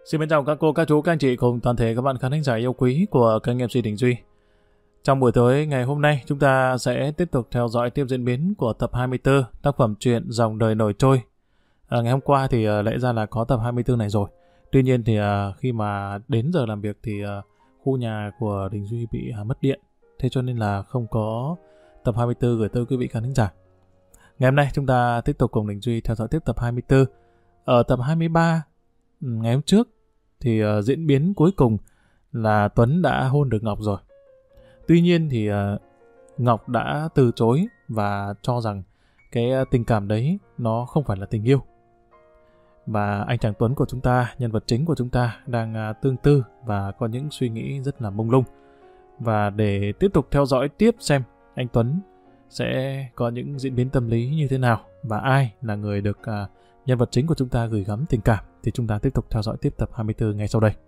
Xin mến chào các cô, các chú, các anh chị cùng toàn thể các bạn khán thính giả yêu quý của kênh MC Đình Duy. Trong buổi tối ngày hôm nay, chúng ta sẽ tiếp tục theo dõi tiếp diễn biến của tập 24 tác phẩm truyện Dòng đời nổi trôi. Ngày hôm qua thì lẽ ra là có tập 24 này rồi. Tuy nhiên thì khi mà đến giờ làm việc thì khu nhà của Đình Duy bị mất điện. Thế cho nên là không có tập 24 gửi tới quý vị khán thính giả. Ngày hôm nay chúng ta tiếp tục cùng Đình Duy theo dõi tiếp tập 24. Ở tập 23 ngày hôm trước thì diễn biến cuối cùng là Tuấn đã hôn được Ngọc rồi. Tuy nhiên thì Ngọc đã từ chối và cho rằng cái tình cảm đấy nó không phải là tình yêu. Và anh chàng Tuấn của chúng ta, nhân vật chính của chúng ta đang tương tư và có những suy nghĩ rất là mông lung. Và để tiếp tục theo dõi tiếp xem anh Tuấn sẽ có những diễn biến tâm lý như thế nào và ai là người được nhân vật chính của chúng ta gửi gắm tình cảm thì chúng ta tiếp tục theo dõi tiếp tập 24 ngay sau đây.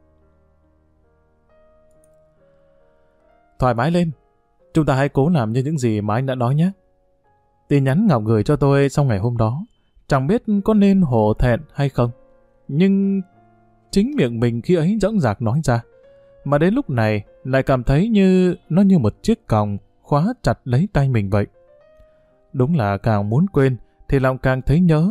Thoải mái lên, chúng ta hãy cố làm như những gì mà anh đã nói nhé. Tin nhắn Ngọc gửi cho tôi sau ngày hôm đó, chẳng biết có nên hổ thẹn hay không. Nhưng chính miệng mình khi ấy dõng dạc nói ra, mà đến lúc này lại cảm thấy như nó như một chiếc còng khóa chặt lấy tay mình vậy. Đúng là càng muốn quên thì lòng càng thấy nhớ.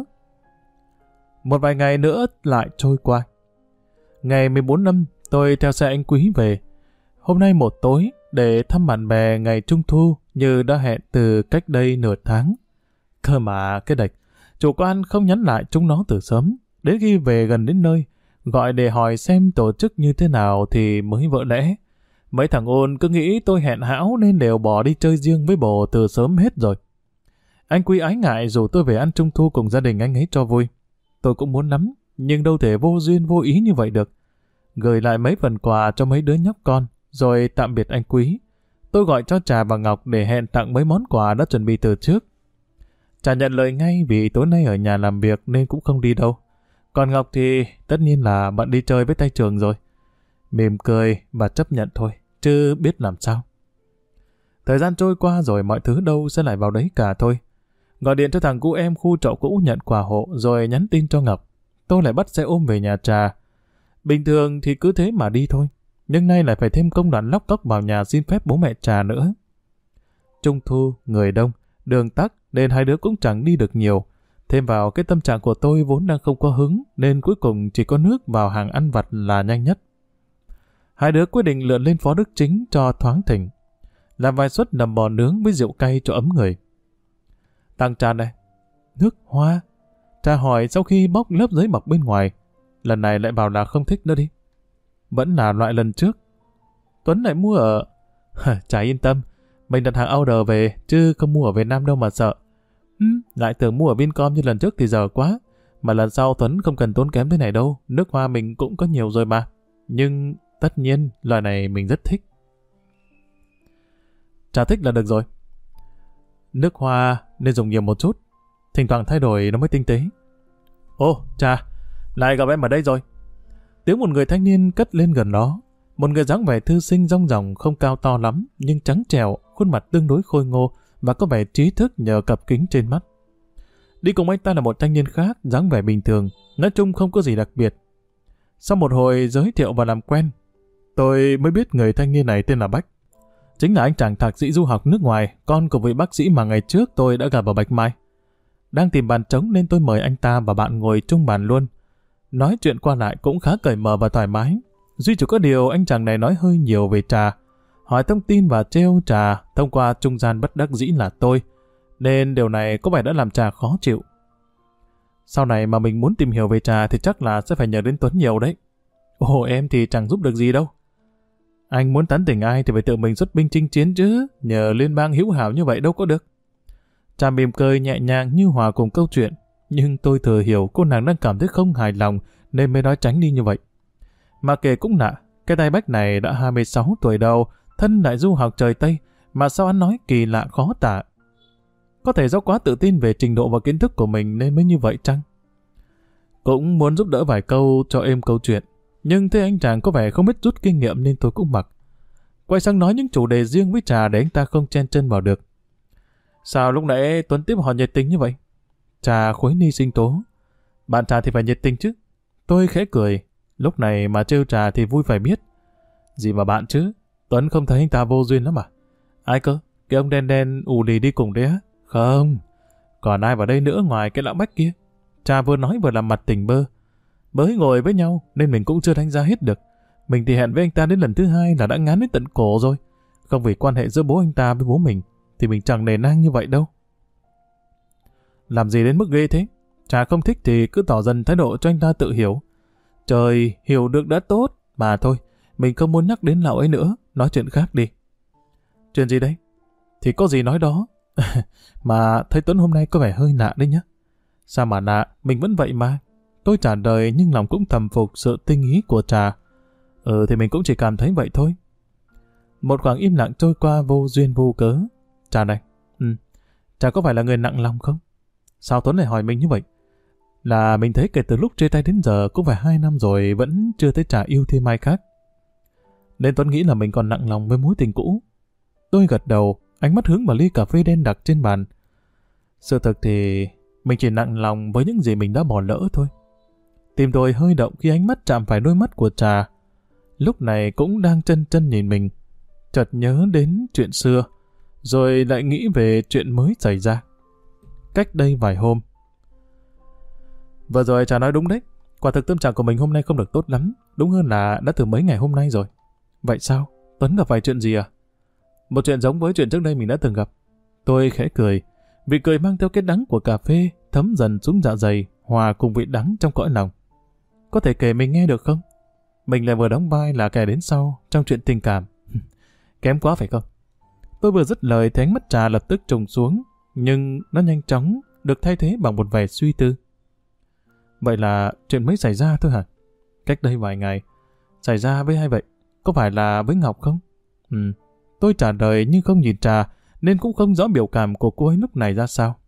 Một vài ngày nữa lại trôi qua. Ngày 14 năm tôi theo xe anh Quý về. Hôm nay một tối để thăm bạn bè ngày Trung Thu như đã hẹn từ cách đây nửa tháng. Cơ mà cái đạch, chủ quán không nhắn lại chúng nó từ sớm. Đến khi về gần đến nơi, gọi để hỏi xem tổ chức như thế nào thì mới vỡ lẽ. Mấy thằng ôn cứ nghĩ tôi hẹn hão nên đều bỏ đi chơi riêng với bồ từ sớm hết rồi. Anh Quý ái ngại rủ tôi về ăn Trung Thu cùng gia đình anh ấy cho vui. Tôi cũng muốn lắm, nhưng đâu thể vô duyên vô ý như vậy được. Gửi lại mấy phần quà cho mấy đứa nhóc con, rồi tạm biệt anh Quý. Tôi gọi cho Trà và Ngọc để hẹn tặng mấy món quà đã chuẩn bị từ trước. Trà nhận lời ngay vì tối nay ở nhà làm việc nên cũng không đi đâu. Còn Ngọc thì tất nhiên là bận đi chơi với tay Trường rồi. Mỉm cười và chấp nhận thôi, chứ biết làm sao. Thời gian trôi qua rồi mọi thứ đâu sẽ lại vào đấy cả thôi. Gọi điện cho thằng cu em khu trọ cũ nhận quà hộ rồi nhắn tin cho Ngọc. Tôi lại bắt xe ôm về nhà Trà. Bình thường thì cứ thế mà đi thôi. Nhưng nay lại phải thêm công đoạn lóc cóc vào nhà xin phép bố mẹ Trà nữa. Trung Thu, người đông, đường tắc nên hai đứa cũng chẳng đi được nhiều. Thêm vào cái tâm trạng của tôi vốn đang không có hứng nên cuối cùng chỉ có nước vào hàng ăn vặt là nhanh nhất. Hai đứa quyết định lượn lên Phó Đức Chính cho thoáng thỉnh. Làm vài suất nầm bò nướng với rượu cay cho ấm người. Tặng Trà này. Nước hoa. Trà hỏi sau khi bóc lớp giấy bọc bên ngoài. Lần này lại bảo là không thích nữa đi. Vẫn là loại lần trước. Tuấn lại mua ở... Chả yên tâm. Mình đặt hàng order về chứ không mua ở Việt Nam đâu mà sợ. Lại tưởng mua ở Vincom như lần trước thì giờ quá. Mà lần sau Tuấn không cần tốn kém thế này đâu. Nước hoa mình cũng có nhiều rồi mà. Nhưng tất nhiên loại này mình rất thích. Trà thích là được rồi. Nước hoa nên dùng nhiều một chút. Thỉnh thoảng thay đổi nó mới tinh tế. Ô, Trà, lại gặp em ở đây rồi. Tiếng một người thanh niên cất lên gần đó. Một người dáng vẻ thư sinh rong ròng không cao to lắm, nhưng trắng trẻo, khuôn mặt tương đối khôi ngô và có vẻ trí thức nhờ cặp kính trên mắt. Đi cùng anh ta là một thanh niên khác, dáng vẻ bình thường, nói chung không có gì đặc biệt. Sau một hồi giới thiệu và làm quen, tôi mới biết người thanh niên này tên là Bách. Chính là anh chàng thạc sĩ du học nước ngoài, con của vị bác sĩ mà ngày trước tôi đã gặp ở Bạch Mai. Đang tìm bàn trống nên tôi mời anh ta và bạn ngồi chung bàn luôn. Nói chuyện qua lại cũng khá cởi mở và thoải mái. Duy chỉ có điều anh chàng này nói hơi nhiều về Trà. Hỏi thông tin và trêu Trà thông qua trung gian bất đắc dĩ là tôi. Nên điều này có vẻ đã làm Trà khó chịu. Sau này mà mình muốn tìm hiểu về Trà thì chắc là sẽ phải nhờ đến Tuấn nhiều đấy. Ồ, em thì chẳng giúp được gì đâu. Anh muốn tán tỉnh ai thì phải tự mình xuất binh chinh chiến chứ. Nhờ liên bang hữu hảo như vậy đâu có được. Trà mỉm cười nhẹ nhàng như hòa cùng câu chuyện. Nhưng tôi thừa hiểu cô nàng đang cảm thấy không hài lòng nên mới nói tránh đi như vậy. Mà kể cũng lạ, cái tay Bách này đã 26 tuổi đầu, thân lại du học trời Tây, mà sao anh nói kỳ lạ khó tả. Có thể do quá tự tin về trình độ và kiến thức của mình nên mới như vậy chăng? Cũng muốn giúp đỡ vài câu cho êm câu chuyện, nhưng thấy anh chàng có vẻ không biết rút kinh nghiệm nên tôi cũng mặc. Quay sang nói những chủ đề riêng với Trà để anh ta không chen chân vào được. Sao lúc nãy Tuấn tiếp họ nhiệt tình như vậy? Trà khuấy ni sinh tố. Bạn Trà thì phải nhiệt tình chứ. Tôi khẽ cười. Lúc này mà trêu Trà thì vui phải biết. Gì mà bạn chứ, Tuấn không thấy anh ta vô duyên lắm à? Ai cơ? Cái ông đen đen ù lì đi cùng đấy á? Không, còn ai vào đây nữa ngoài cái lão Bách kia? Trà vừa nói vừa làm mặt tỉnh bơ. Mới ngồi với nhau nên mình cũng chưa đánh giá hết được. Mình thì hẹn với anh ta đến lần thứ 2 là đã ngán đến tận cổ rồi. Không vì quan hệ giữa bố anh ta với bố mình thì mình chẳng nề nang như vậy đâu. Làm gì đến mức ghê thế? Trà không thích thì cứ tỏ dần thái độ cho anh ta tự hiểu. Trời, hiểu được đã tốt. Mà thôi, mình không muốn nhắc đến lão ấy nữa. Nói chuyện khác đi. Chuyện gì đấy? Thì có gì nói đó. Mà thấy Tuấn hôm nay có vẻ hơi lạ đấy nhá. Sao mà lạ, mình vẫn vậy mà. Tôi trả lời nhưng lòng cũng thầm phục sự tinh ý của Trà. Thì mình cũng chỉ cảm thấy vậy thôi. Một khoảng im lặng trôi qua vô duyên vô cớ. Trà này, Trà có phải là người nặng lòng không? Sao Tuấn lại hỏi mình như vậy? Là mình thấy kể từ lúc chia tay đến giờ cũng phải 2 năm rồi vẫn chưa thấy Trà yêu thêm ai khác. Nên Tuấn nghĩ là mình còn nặng lòng với mối tình cũ. Tôi gật đầu, ánh mắt hướng vào ly cà phê đen đặc trên bàn. Sự thực thì mình chỉ nặng lòng với những gì mình đã bỏ lỡ thôi. Tim tôi hơi động khi ánh mắt chạm phải đôi mắt của Trà. Lúc này cũng đang chân chân nhìn mình. Chợt nhớ đến chuyện xưa, rồi lại nghĩ về chuyện mới xảy ra. Cách đây vài hôm. Vừa rồi Trà nói đúng đấy. Quả thực tâm trạng của mình hôm nay không được tốt lắm. Đúng hơn là đã từ mấy ngày hôm nay rồi. Vậy sao? Tuấn gặp phải chuyện gì à? Một chuyện giống với chuyện trước đây mình đã từng gặp. Tôi khẽ cười. Vị cười mang theo cái đắng của cà phê thấm dần xuống dạ dày, hòa cùng vị đắng trong cõi lòng. Có thể kể mình nghe được không? Mình lại vừa đóng vai là kẻ đến sau trong chuyện tình cảm. Kém quá phải không? Tôi vừa dứt lời thì ánh mắt Trà lập tức trùng xuống, nhưng nó nhanh chóng được thay thế bằng một vẻ suy tư. Vậy là chuyện mới xảy ra thôi hả? Cách đây vài ngày. Xảy ra với ai vậy? Có phải là với Ngọc không? Tôi trả lời nhưng không nhìn Trà, nên cũng không rõ biểu cảm của cô ấy lúc này ra sao.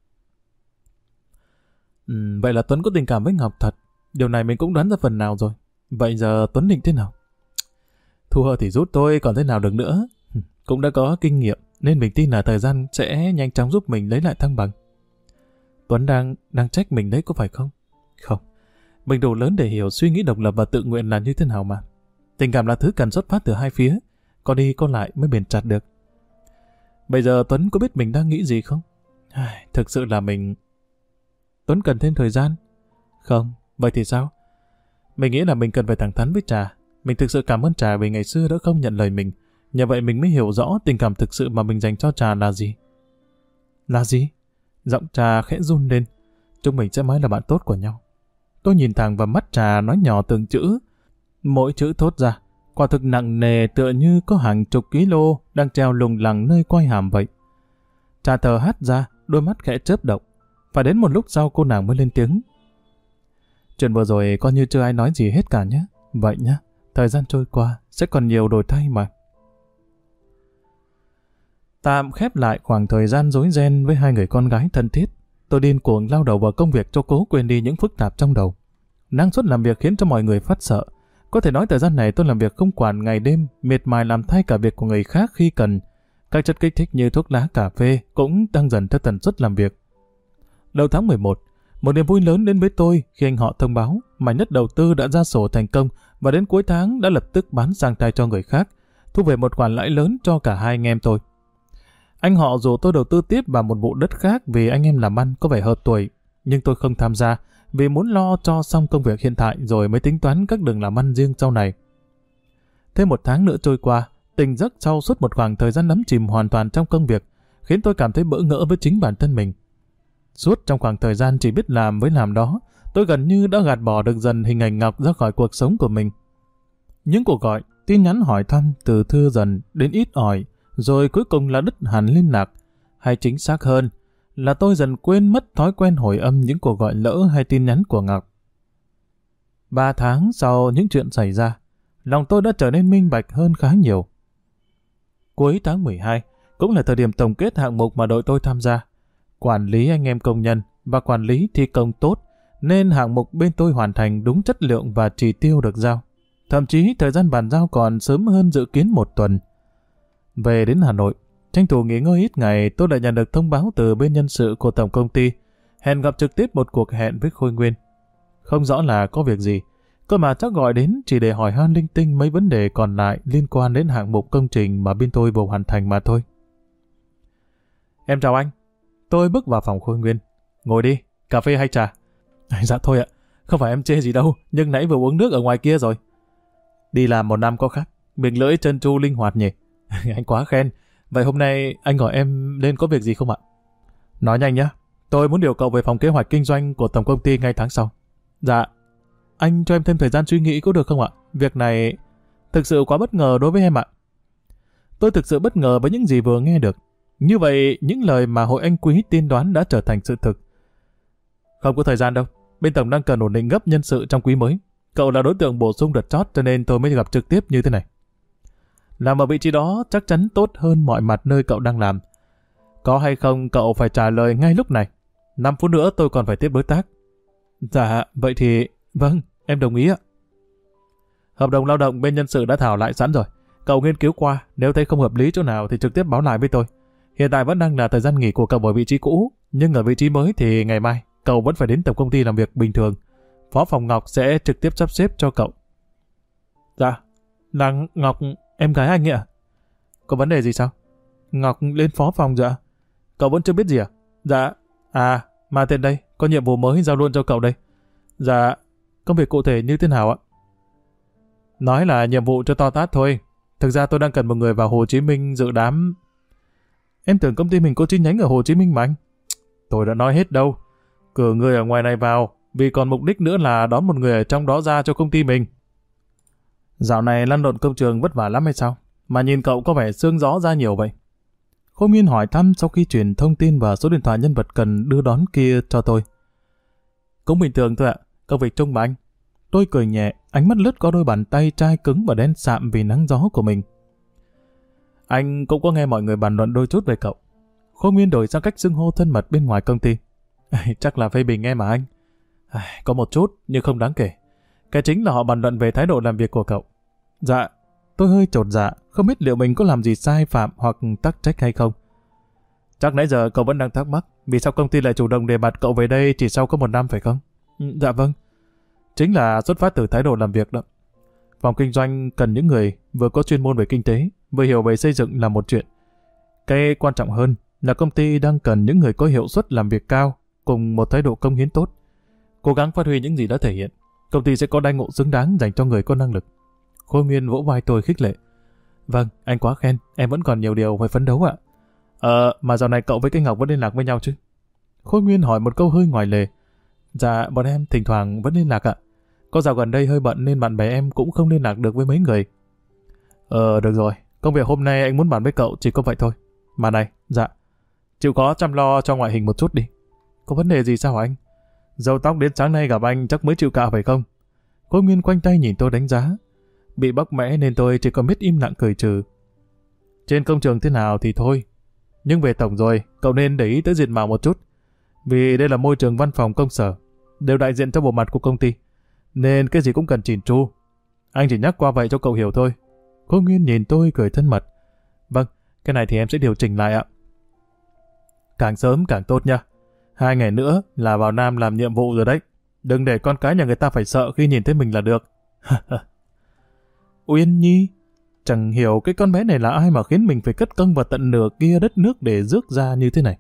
Vậy là Tuấn có tình cảm với Ngọc thật. Điều này mình cũng đoán ra phần nào rồi. Vậy giờ Tuấn định thế nào? Thua thì rút tôi còn thế nào được nữa. Cũng đã có kinh nghiệm nên mình tin là thời gian sẽ nhanh chóng giúp mình lấy lại thăng bằng. Tuấn đang trách mình đấy có phải không? Không. Mình đủ lớn để hiểu suy nghĩ độc lập và tự nguyện là như thế nào mà. Tình cảm là thứ cần xuất phát từ hai phía. Có đi có lại mới bền chặt được. Bây giờ Tuấn có biết mình đang nghĩ gì không? Thực sự là mình... Tuấn cần thêm thời gian. Không, vậy thì sao? Mình nghĩ là mình cần phải thẳng thắn với Trà. Mình thực sự cảm ơn Trà vì ngày xưa đã không nhận lời mình. Nhờ vậy mình mới hiểu rõ tình cảm thực sự mà mình dành cho Trà là gì. Là gì? Giọng Trà khẽ run lên. Chúng mình sẽ mãi là bạn tốt của nhau. Tôi nhìn thẳng vào mắt Trà nói nhỏ từng chữ. Mỗi chữ thốt ra, quả thực nặng nề tựa như có hàng chục kg đang treo lủng lẳng nơi quai hàm vậy. Trà thở hắt ra, đôi mắt khẽ chớp động. Phải đến một lúc sau cô nàng mới lên tiếng. Chuyện vừa rồi coi như chưa ai nói gì hết cả nhé. Vậy nhé, thời gian trôi qua sẽ còn nhiều đổi thay mà. Tạm khép lại khoảng thời gian rối ren với hai người con gái thân thiết. Tôi điên cuồng lao đầu vào công việc cho cố quên đi những phức tạp trong đầu. Năng suất làm việc khiến cho mọi người phát sợ. Có thể nói thời gian này tôi làm việc không quản ngày đêm, miệt mài làm thay cả việc của người khác khi cần. Các chất kích thích như thuốc lá, cà phê cũng tăng dần theo tần suất làm việc. Đầu tháng 11, một niềm vui lớn đến với tôi khi anh họ thông báo mảnh đất đầu tư đã ra sổ thành công và đến cuối tháng đã lập tức bán sang tay cho người khác, thu về một khoản lãi lớn cho cả hai anh em tôi. Anh họ rủ tôi đầu tư tiếp vào một vụ đất khác vì anh em làm ăn có vẻ hợp tuổi, nhưng tôi không tham gia vì muốn lo cho xong công việc hiện tại rồi mới tính toán các đường làm ăn riêng sau này. Thêm một tháng nữa trôi qua, tỉnh giấc sau suốt một khoảng thời gian đắm chìm hoàn toàn trong công việc, khiến tôi cảm thấy bỡ ngỡ với chính bản thân mình. Suốt trong khoảng thời gian chỉ biết làm với làm đó, tôi gần như đã gạt bỏ được dần hình ảnh Ngọc ra khỏi cuộc sống của mình. Những cuộc gọi, tin nhắn hỏi thăm từ thưa dần đến ít ỏi, rồi cuối cùng là đứt hẳn liên lạc. Hay chính xác hơn là tôi dần quên mất thói quen hồi âm những cuộc gọi lỡ hay tin nhắn của Ngọc. 3 tháng sau những chuyện xảy ra, lòng tôi đã trở nên minh bạch hơn khá nhiều. Cuối tháng 12 cũng là thời điểm tổng kết hạng mục mà đội tôi tham gia. Quản lý anh em công nhân và quản lý thi công tốt, nên hạng mục bên tôi hoàn thành đúng chất lượng và chỉ tiêu được giao. Thậm chí thời gian bàn giao còn sớm hơn dự kiến 1 tuần. Về đến Hà Nội, tranh thủ nghỉ ngơi ít ngày, tôi đã nhận được thông báo từ bên nhân sự của tổng công ty, hẹn gặp trực tiếp một cuộc hẹn với Khôi Nguyên. Không rõ là có việc gì, Cơ mà chắc gọi đến chỉ để hỏi han linh tinh mấy vấn đề còn lại liên quan đến hạng mục công trình mà bên tôi vừa hoàn thành mà thôi. Em chào anh. Tôi bước vào phòng Khôi Nguyên. Ngồi đi, cà phê hay trà? Dạ thôi ạ, không phải em chê gì đâu, nhưng nãy vừa uống nước ở ngoài kia rồi. Đi làm một năm có khác, miệng lưỡi trơn tru linh hoạt nhỉ. Anh quá khen. Vậy hôm nay anh gọi em lên có việc gì không ạ? Nói nhanh nhé, tôi muốn điều cậu về phòng kế hoạch kinh doanh của tổng công ty ngay tháng sau. Dạ, anh cho em thêm thời gian suy nghĩ có được không ạ? Việc này thực sự quá bất ngờ đối với em ạ. Tôi thực sự bất ngờ với những gì vừa nghe được. Như vậy, những lời mà hội anh quý tiên đoán đã trở thành sự thực. Không có thời gian đâu. Bên tổng đang cần ổn định gấp nhân sự trong quý mới. Cậu là đối tượng bổ sung đợt chót cho nên tôi mới gặp trực tiếp như thế này. Làm ở vị trí đó chắc chắn tốt hơn mọi mặt nơi cậu đang làm. Có hay không cậu phải trả lời ngay lúc này. 5 phút nữa tôi còn phải tiếp đối tác. Dạ, vậy thì... Vâng, em đồng ý ạ. Hợp đồng lao động bên nhân sự đã thảo lại sẵn rồi. Cậu nghiên cứu qua, nếu thấy không hợp lý chỗ nào thì trực tiếp báo lại với tôi. Hiện tại vẫn đang là thời gian nghỉ của cậu ở vị trí cũ, nhưng ở vị trí mới thì ngày mai cậu vẫn phải đến tổng công ty làm việc bình thường. Phó phòng Ngọc sẽ trực tiếp sắp xếp cho cậu. Dạ, là Ngọc, em gái anh ạ. Có vấn đề gì sao? Ngọc lên phó phòng rồi ạ. Cậu vẫn chưa biết gì à? Dạ, mà tên đây, có nhiệm vụ mới giao luôn cho cậu đây. Dạ, công việc cụ thể như thế nào ạ? Nói là nhiệm vụ cho to tát thôi. Thực ra tôi đang cần một người vào Hồ Chí Minh dự đám. Em tưởng công ty mình có chi nhánh ở Hồ Chí Minh mà anh. Tôi đã nói hết đâu. Cử người ở ngoài này vào, vì còn mục đích nữa là đón một người ở trong đó ra cho công ty mình. Dạo này lăn lộn công trường vất vả lắm hay sao? Mà nhìn cậu có vẻ sương gió ra nhiều vậy. Khôi Nguyên hỏi thăm sau khi truyền thông tin và số điện thoại nhân vật cần đưa đón kia cho tôi. Cũng bình thường thôi ạ, công việc chung mà anh. Tôi cười nhẹ, ánh mắt lướt qua đôi bàn tay trai cứng và đen sạm vì nắng gió của mình. Anh cũng có nghe mọi người bàn luận đôi chút về cậu. Khôi Nguyên đổi sang cách xưng hô thân mật bên ngoài công ty. Chắc là phê bình em mà anh. Có một chút, nhưng không đáng kể. Cái chính là họ bàn luận về thái độ làm việc của cậu. Dạ, tôi hơi chột dạ, không biết liệu mình có làm gì sai phạm hoặc tắc trách hay không. Chắc nãy giờ cậu vẫn đang thắc mắc, vì sao công ty lại chủ động đề bạt cậu về đây chỉ sau có 1 năm phải không? Dạ vâng. Chính là xuất phát từ thái độ làm việc đó. Phòng kinh doanh cần những người vừa có chuyên môn về kinh tế, vừa hiểu về xây dựng là một chuyện. Cái quan trọng hơn là công ty đang cần những người có hiệu suất làm việc cao, cùng một thái độ cống hiến tốt. Cố gắng phát huy những gì đã thể hiện, công ty sẽ có đãi ngộ xứng đáng dành cho người có năng lực. Khôi Nguyên vỗ vai tôi khích lệ. Vâng, anh quá khen, em vẫn còn nhiều điều phải phấn đấu ạ. Mà dạo này cậu với cái Ngọc vẫn liên lạc với nhau chứ? Khôi Nguyên hỏi một câu hơi ngoài lề. Dạ, bọn em thỉnh thoảng vẫn liên lạc ạ. Có dạo gần đây hơi bận nên bạn bè em cũng không liên lạc được với mấy người. Được rồi, công việc hôm nay anh muốn bàn với cậu chỉ có vậy thôi. Mà này, dạ, chịu khó chăm lo cho ngoại hình một chút đi. Có vấn đề gì sao hả anh? Râu tóc đến sáng nay gặp anh chắc mới chịu cạo phải không? Khôi Nguyên quanh tay nhìn tôi đánh giá. Bị bóc mẽ nên tôi chỉ còn biết im lặng cười trừ. Trên công trường thế nào thì thôi. Nhưng về tổng rồi, cậu nên để ý tới diện mạo một chút. Vì đây là môi trường văn phòng công sở, đều đại diện cho bộ mặt của công ty. Nên cái gì cũng cần chỉn chu. Anh chỉ nhắc qua vậy cho cậu hiểu thôi. Khôi Nguyên nhìn tôi cười thân mật. Vâng, cái này thì em sẽ điều chỉnh lại ạ. Càng sớm càng tốt nha. 2 ngày nữa là vào Nam làm nhiệm vụ rồi đấy. Đừng để con cái nhà người ta phải sợ khi nhìn thấy mình là được. Uyên Nhi, chẳng hiểu cái con bé này là ai mà khiến mình phải cất công vào tận nửa kia đất nước để rước ra như thế này.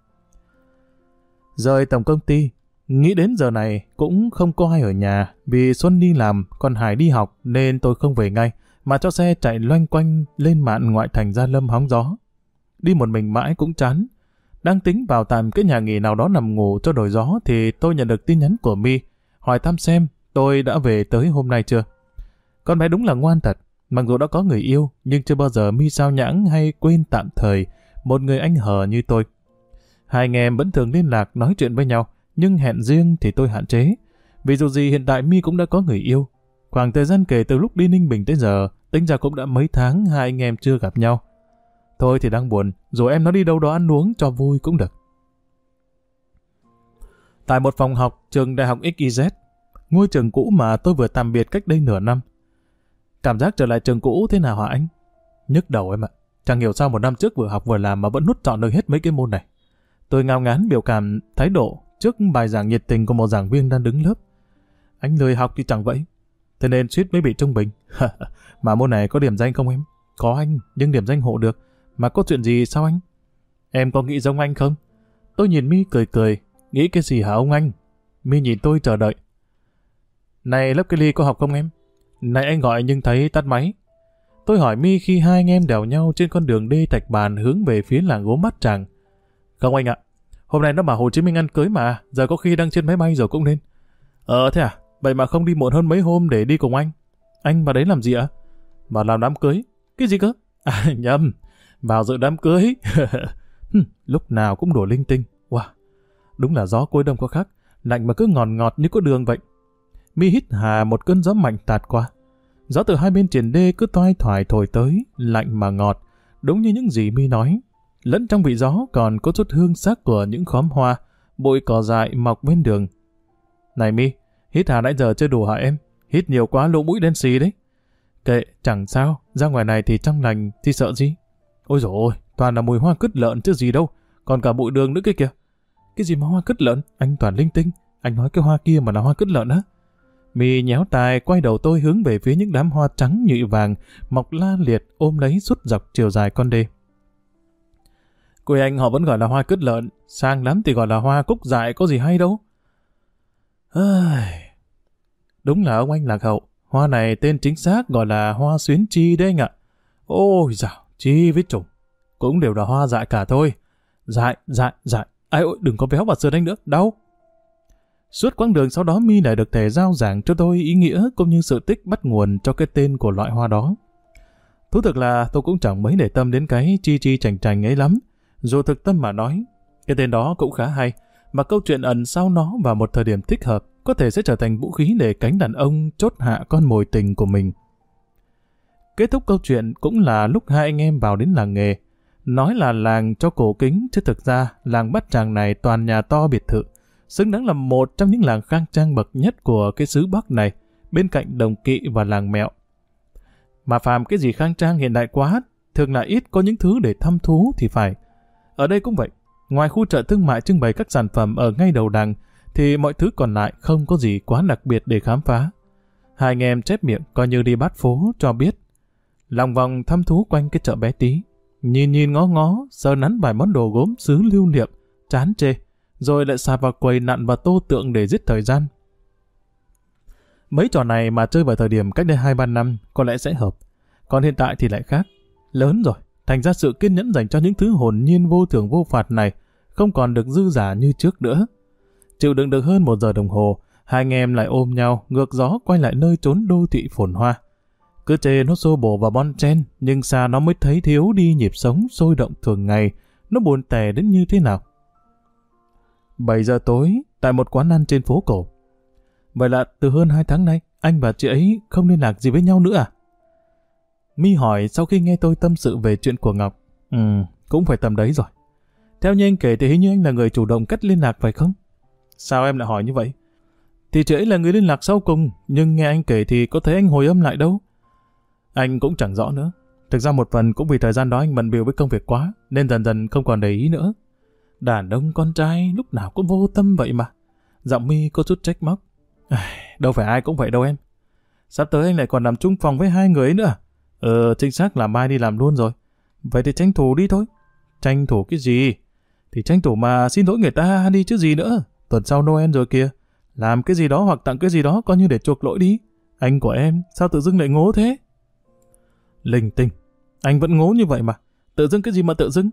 Rời tổng công ty, nghĩ đến giờ này cũng không có ai ở nhà vì Xuân đi làm, còn Hải đi học nên tôi không về ngay mà cho xe chạy loanh quanh lên mạn ngoại thành Gia Lâm hóng gió. Đi một mình mãi cũng chán. Đang tính vào tạm cái nhà nghỉ nào đó nằm ngủ cho đổi gió thì tôi nhận được tin nhắn của My hỏi thăm xem tôi đã về tới hôm nay chưa. Con bé đúng là ngoan thật, mặc dù đã có người yêu nhưng chưa bao giờ My sao nhãng hay quên tạm thời một người anh hờ như tôi. Hai anh em vẫn thường liên lạc nói chuyện với nhau, nhưng hẹn riêng thì tôi hạn chế. Vì dù gì hiện tại My cũng đã có người yêu. Khoảng thời gian kể từ lúc đi Ninh Bình tới giờ, tính ra cũng đã mấy tháng hai anh em chưa gặp nhau. Thôi thì đang buồn, rồi em nó đi đâu đó ăn uống cho vui cũng được. Tại một phòng học trường đại học XYZ, ngôi trường cũ mà tôi vừa tạm biệt cách đây nửa năm. Cảm giác trở lại trường cũ thế nào hả anh? Nhức đầu em ạ. Chẳng hiểu sao 1 năm trước vừa học vừa làm mà vẫn nuốt trọn được hết mấy cái môn này. Tôi ngao ngán biểu cảm thái độ trước bài giảng nhiệt tình của một giảng viên đang đứng lớp. Anh lười học thì chẳng vậy. thế nên suýt mới bị trung bình. Mà môn này có điểm danh không em? Có anh, nhưng điểm danh hộ được. Mà có chuyện gì sao anh? Em có nghĩ giống anh không? Tôi nhìn My cười cười. Nghĩ cái gì hả ông anh? My nhìn tôi chờ đợi. Này lớp Kelly có học không em? Này anh gọi nhưng thấy tắt máy. Tôi hỏi My khi hai anh em đèo nhau trên con đường đi thạch bàn hướng về phía làng gốm Bát Tràng. Không anh ạ. Hôm nay nó bảo Hồ Chí Minh ăn cưới mà, giờ có khi đang trên máy bay rồi cũng nên. Thế à? Vậy mà không đi muộn hơn mấy hôm để đi cùng anh. Anh vào đấy làm gì ạ? Vào làm đám cưới. Cái gì cơ? À nhầm, vào dự đám cưới. Lúc nào cũng đổ linh tinh. Wow, đúng là gió cuối đông có khác, lạnh mà cứ ngọt ngọt như có đường vậy. My hít hà một cơn gió mạnh tạt qua. Gió từ hai bên triền đê cứ toai thoải thổi tới, lạnh mà ngọt, đúng như những gì My nói. Lẫn trong vị gió còn có chút hương sắc của những khóm hoa, bụi cỏ dại mọc bên đường. Này My, hít hà nãy giờ chưa đủ hả em? Hít nhiều quá lỗ mũi đen xì đấy. Kệ, chẳng sao, ra ngoài này thì trong lành thì sợ gì. Ôi dồi ôi, toàn là mùi hoa cứt lợn chứ gì đâu, còn cả bụi đường nữa kia kìa. Cái gì mà hoa cứt lợn? Anh toàn linh tinh, anh nói cái hoa kia mà là hoa cứt lợn á? My nhéo tai quay đầu tôi hướng về phía những đám hoa trắng nhụy vàng mọc la liệt ôm lấy suốt dọc chiều dài con đê. Quê anh họ vẫn gọi là hoa cứt lợn, sang lắm thì gọi là hoa cúc dại có gì hay đâu. Đúng là ông anh lạc hậu, hoa này tên chính xác gọi là hoa xuyến chi đấy anh ạ. Ôi dào, chi với trùng, cũng đều là hoa dại cả thôi. Dại. Ai ôi, đừng có véo vào sườn anh nữa, đau. Suốt quãng đường sau đó My lại được thầy giao giảng cho tôi ý nghĩa cũng như sự tích bắt nguồn cho cái tên của loại hoa đó. Thú thực là tôi cũng chẳng mấy để tâm đến cái chi chành chành ấy lắm. Dù thực tâm mà nói, cái tên đó cũng khá hay, mà câu chuyện ẩn sau nó vào một thời điểm thích hợp có thể sẽ trở thành vũ khí để cánh đàn ông chốt hạ con mồi tình của mình. Kết thúc câu chuyện cũng là lúc hai anh em vào đến làng nghề. Nói là làng cho cổ kính, chứ thực ra làng Bát Tràng này toàn nhà to biệt thự, xứng đáng là một trong những làng khang trang bậc nhất của cái xứ Bắc này, bên cạnh Đồng Kỵ và làng Mẹo. Mà phàm cái gì khang trang hiện đại quá, thường là ít có những thứ để thăm thú thì phải. Ở đây cũng vậy, ngoài khu chợ thương mại trưng bày các sản phẩm ở ngay đầu làng, thì mọi thứ còn lại không có gì quá đặc biệt để khám phá. Hai anh em chép miệng coi như đi bát phố cho biết. Lòng vòng thăm thú quanh cái chợ bé tí, nhìn ngó, sờ nắn vài món đồ gốm sứ lưu niệm, chán chê, rồi lại sạp vào quầy nặn và tô tượng để giết thời gian. Mấy trò này mà chơi vào thời điểm cách đây 2-3 năm có lẽ sẽ hợp, còn hiện tại thì lại khác. Lớn rồi, thành ra sự kiên nhẫn dành cho những thứ hồn nhiên vô thưởng vô phạt này không còn được dư dả như trước nữa. Chịu đựng được hơn 1 giờ đồng hồ, hai anh em lại ôm nhau ngược gió quay lại nơi trốn đô thị phồn hoa. Cứ chê nó xô bồ vào bon chen, nhưng xa nó mới thấy thiếu đi nhịp sống sôi động thường ngày, nó buồn tẻ đến như thế nào. 7 giờ tối, tại một quán ăn trên phố cổ. Vậy là từ hơn 2 tháng nay, anh và chị ấy không liên lạc gì với nhau nữa à? My hỏi sau khi nghe tôi tâm sự về chuyện của Ngọc. Cũng phải tầm đấy rồi. Theo như anh kể thì hình như anh là người chủ động cắt liên lạc phải không? Sao em lại hỏi như vậy? Thì chị ấy là người liên lạc sau cùng, nhưng nghe anh kể thì có thấy anh hồi âm lại đâu. Anh cũng chẳng rõ nữa. Thực ra một phần cũng vì thời gian đó anh bận bịu với công việc quá, nên dần dần không còn để ý nữa. Đàn ông con trai lúc nào cũng vô tâm vậy mà. Giọng My có chút trách móc. Đâu phải ai cũng vậy đâu em. Sắp tới anh lại còn làm chung phòng với 2 người ấy nữa. Chính xác là mai đi làm luôn rồi. Vậy thì tranh thủ đi thôi. Tranh thủ cái gì? Thì tranh thủ mà xin lỗi người ta đi chứ gì nữa. Tuần sau Noel rồi kìa. Làm cái gì đó hoặc tặng cái gì đó coi như để chuộc lỗi đi. Anh của em sao tự dưng lại ngố thế? Linh tinh. Anh vẫn ngố như vậy mà. Tự dưng cái gì mà tự dưng?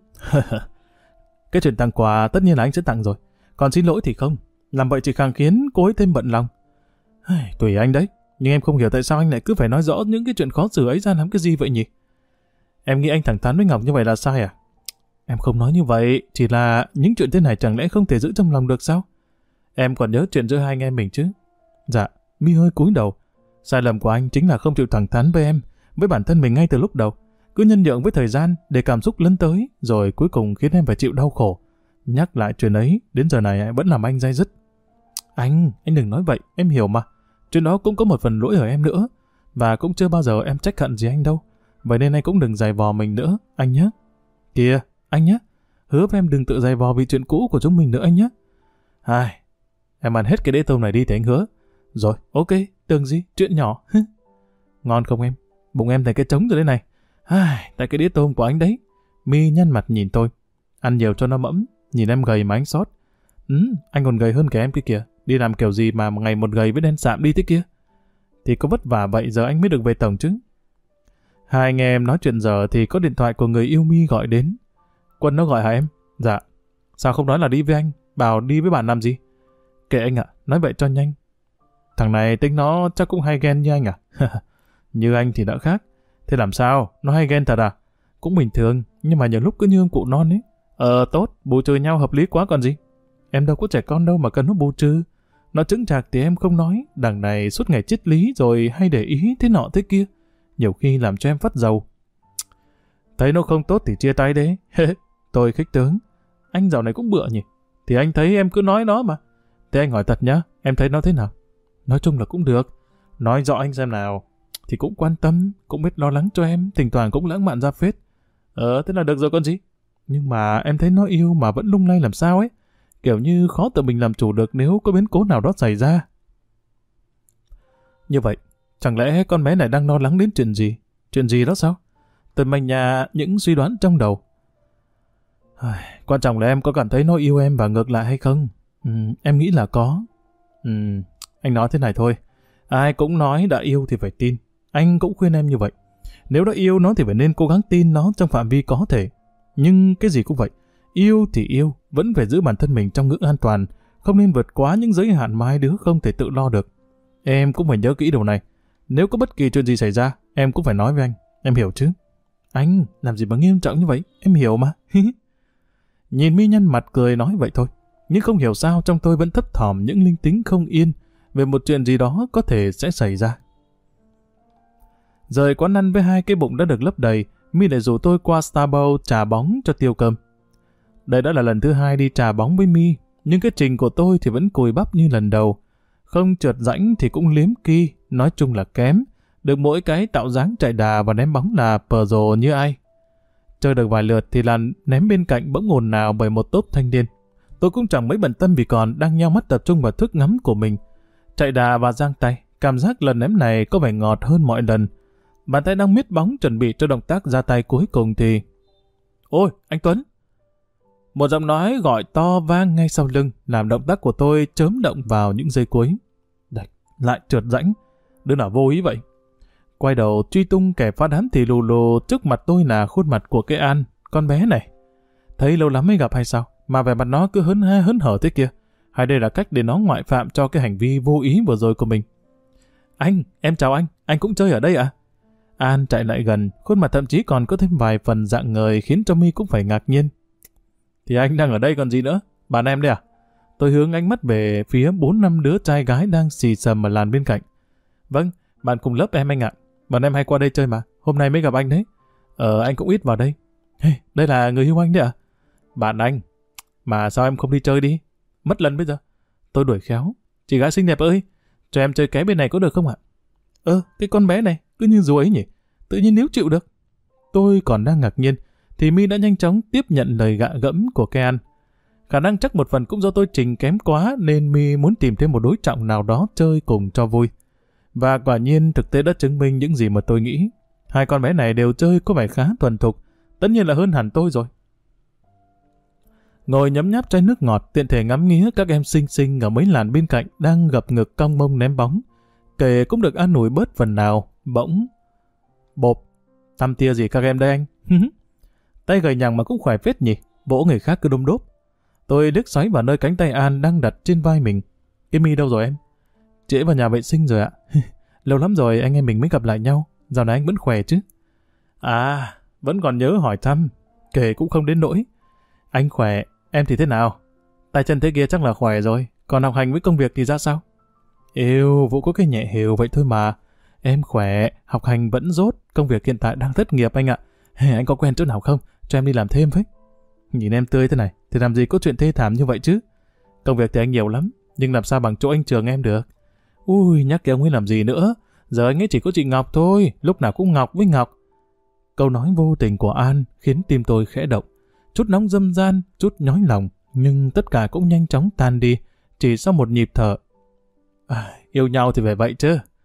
Cái chuyện tặng quà tất nhiên là anh sẽ tặng rồi. Còn xin lỗi thì không. Làm vậy chỉ càng khiến cô ấy thêm bận lòng. Tùy anh đấy. Nhưng em không hiểu tại sao anh lại cứ phải nói rõ những cái chuyện khó xử ấy ra làm cái gì vậy nhỉ? Em nghĩ anh thẳng thắn với Ngọc như vậy là sai à? Em không nói như vậy. Chỉ là những chuyện thế này chẳng lẽ không thể giữ trong lòng được sao? Em còn nhớ chuyện giữa hai anh em mình chứ? Dạ. My hơi cúi đầu. Sai lầm của anh chính là không chịu thẳng thắn với em, với bản thân mình ngay từ lúc đầu. Cứ nhân nhượng với thời gian để cảm xúc lấn tới, rồi cuối cùng khiến em phải chịu đau khổ. Nhắc lại chuyện ấy, đến giờ này vẫn làm anh day dứt. Anh đừng nói vậy, em hiểu mà. Chuyện đó cũng có một phần lỗi ở em nữa, và cũng chưa bao giờ em trách hận gì anh đâu. Vậy nên anh cũng đừng giày vò mình nữa, anh nhé. Kìa, anh nhé, hứa với em đừng tự giày vò vì chuyện cũ của chúng mình nữa anh nhé. Em ăn hết cái đĩa tôm này đi thì anh hứa. Rồi, ok, Tưởng gì, chuyện nhỏ. Ngon không em? Bụng em thành cái trống rồi đây này. Tại cái đĩa tôm của anh đấy. My nhăn mặt nhìn tôi. Ăn nhiều cho nó mẫm. Nhìn em gầy mà anh sót. Anh còn gầy hơn cả em kia kìa. Đi làm kiểu gì mà ngày một gầy với đen sạm đi thế kia. Thì có vất vả vậy giờ anh mới được về tổng chứ. Hai anh em nói chuyện giờ thì có điện thoại của người yêu My gọi đến. Quân nó gọi hả em? Dạ. Sao không nói là đi với anh? Bảo đi với bạn làm gì? Kệ anh ạ, nói vậy cho nhanh. Thằng này tính nó chắc cũng hay ghen như anh à? Như anh thì đã khác. Thế làm sao? Nó hay ghen thật à? Cũng bình thường, nhưng mà nhiều lúc cứ như ông cụ non ấy. Tốt, bù trừ nhau hợp lý quá còn gì. Em đâu có trẻ con đâu mà cần nó bù trừ. Nó chững chạc thì em không nói. Đằng này suốt ngày triết lý rồi hay để ý thế nọ thế kia. Nhiều khi làm cho em phát dầu. Thấy nó không tốt thì chia tay đấy. Tôi khích tướng. Anh dạo này cũng bựa nhỉ? Thì anh thấy em cứ nói nó mà. Thế anh hỏi thật nhá, em thấy nó thế nào? Nói chung là cũng được. Nói rõ anh xem nào. Thì cũng quan tâm, cũng biết lo lắng cho em, thỉnh thoảng cũng lãng mạn ra phết. Thế là được rồi con gì. Nhưng mà em thấy nó yêu mà vẫn lung lay làm sao ấy. Kiểu như khó tự mình làm chủ được nếu có biến cố nào đó xảy ra. Như vậy, chẳng lẽ con bé này đang lo lắng đến chuyện gì? Chuyện gì đó sao? Tôi manh nhà những suy đoán trong đầu. Quan trọng là em có cảm thấy nó yêu em và ngược lại hay không? Em nghĩ là có. Anh nói thế này thôi. Ai cũng nói đã yêu thì phải tin. Anh cũng khuyên em như vậy. Nếu đã yêu nó thì phải nên cố gắng tin nó trong phạm vi có thể. Nhưng cái gì cũng vậy. Yêu thì yêu, vẫn phải giữ bản thân mình trong ngưỡng an toàn. Không nên vượt quá những giới hạn mà hai đứa không thể tự lo được. Em cũng phải nhớ kỹ điều này. Nếu có bất kỳ chuyện gì xảy ra, em cũng phải nói với anh. Em hiểu chứ? Anh, làm gì mà nghiêm trọng như vậy? Em hiểu mà. Nhìn My nhăn mặt cười nói vậy thôi. Nhưng không hiểu sao trong tôi vẫn thấp thỏm những linh tính không yên về một chuyện gì đó có thể sẽ xảy ra. Rời quán ăn với hai cái bụng đã được lấp đầy, My lại rủ tôi qua Starbucks trà bóng cho tiêu cơm. Đây đã là lần thứ 2 đi trà bóng với My, nhưng cái trình của tôi thì vẫn cùi bắp như lần đầu. Không trượt rãnh thì cũng liếm ki, nói chung là kém. Được mỗi cái tạo dáng chạy đà và ném bóng là pro như ai. Chơi được vài lượt thì làn ném bên cạnh bỗng ồn ào bởi một tốp thanh niên. Tôi cũng chẳng mấy bận tâm vì còn đang nheo mắt tập trung vào thức ngắm của mình. Chạy đà và giang tay, cảm giác lần ném này có vẻ ngọt hơn mọi lần. Bàn tay đang miết bóng chuẩn bị cho động tác ra tay cuối cùng thì... Ôi, anh Tuấn! Một giọng nói gọi to vang ngay sau lưng, làm động tác của tôi chớm động vào những giây cuối. Đạch, lại trượt rãnh. Đứa nào vô ý vậy? Quay đầu truy tung kẻ phá đám thì lù lù trước mặt tôi là khuôn mặt của cái An, con bé này. Thấy lâu lắm mới gặp hay sao? Mà vẻ mặt nó cứ hớn ha hớn hở thế kia. Hay đây là cách để nó ngoại phạm cho cái hành vi vô ý vừa rồi của mình? Anh, em chào anh cũng chơi ở đây ạ? An chạy lại gần, khuôn mặt thậm chí còn có thêm vài phần rạng ngời khiến cho My cũng phải ngạc nhiên. Thì anh đang ở đây còn gì nữa? Bạn em đây à? Tôi hướng ánh mắt về phía 4-5 đứa trai gái đang xì xầm ở làn bên cạnh. Vâng, bạn cùng lớp em anh ạ. Bọn em hay qua đây chơi mà, hôm nay mới gặp anh đấy. Anh cũng ít vào đây. Hey, đây là người yêu anh đấy à? Bạn anh. Mà sao em không đi chơi đi? Mất lần bây giờ. Tôi đuổi khéo. Chị gái xinh đẹp ơi, cho em chơi ké bên này có được không ạ? Cái con bé này, cứ như rùa ấy nhỉ? Tự nhiên nếu chịu được. Tôi còn đang ngạc nhiên, thì My đã nhanh chóng tiếp nhận lời gạ gẫm của Kean. Khả năng chắc một phần cũng do tôi trình kém quá nên My muốn tìm thêm một đối trọng nào đó chơi cùng cho vui. Và quả nhiên thực tế đã chứng minh những gì mà tôi nghĩ. Hai con bé này đều chơi có vẻ khá thuần thục, tất nhiên là hơn hẳn tôi rồi. Ngồi nhấm nháp chai nước ngọt, tiện thể ngắm nghía các em xinh xinh ở mấy làn bên cạnh đang gập ngực cong mông ném bóng. Kể cũng được an ủi bớt phần nào, bỗng. Bộp, thăm tia gì các em đây anh? Tay gầy nhằng mà cũng khỏe phết nhỉ, vỗ người khác cứ đôm đốp. Tôi liếc xoáy vào nơi cánh tay An đang đặt trên vai mình. Cái My đâu rồi em? Chị ấy vào nhà vệ sinh rồi ạ. Lâu lắm rồi anh em mình mới gặp lại nhau. Dạo này anh vẫn khỏe chứ? À, vẫn còn nhớ hỏi thăm. Kể cũng không đến nỗi. Anh khỏe, em thì thế nào? Tay chân thế kia chắc là khỏe rồi. Còn học hành với công việc thì ra sao? Vụ có cái nhẹ hiểu vậy thôi mà. Em khỏe, học hành vẫn dốt. Công việc hiện tại đang thất nghiệp anh ạ. Anh có quen chỗ nào không? Cho em đi làm thêm với. Nhìn em tươi thế này, thì làm gì có chuyện thê thảm như vậy chứ? Công việc thì anh nhiều lắm, nhưng làm sao bằng chỗ anh Trường em được? Ui, nhắc cái ông ấy làm gì nữa? Giờ anh ấy chỉ có chị Ngọc thôi, lúc nào cũng Ngọc với Ngọc. Câu nói vô tình của An khiến tim tôi khẽ động. Chút nóng dâm gian, chút nhói lòng, nhưng tất cả cũng nhanh chóng tan đi, chỉ sau một nhịp thở. Yêu nhau thì phải vậy chứ.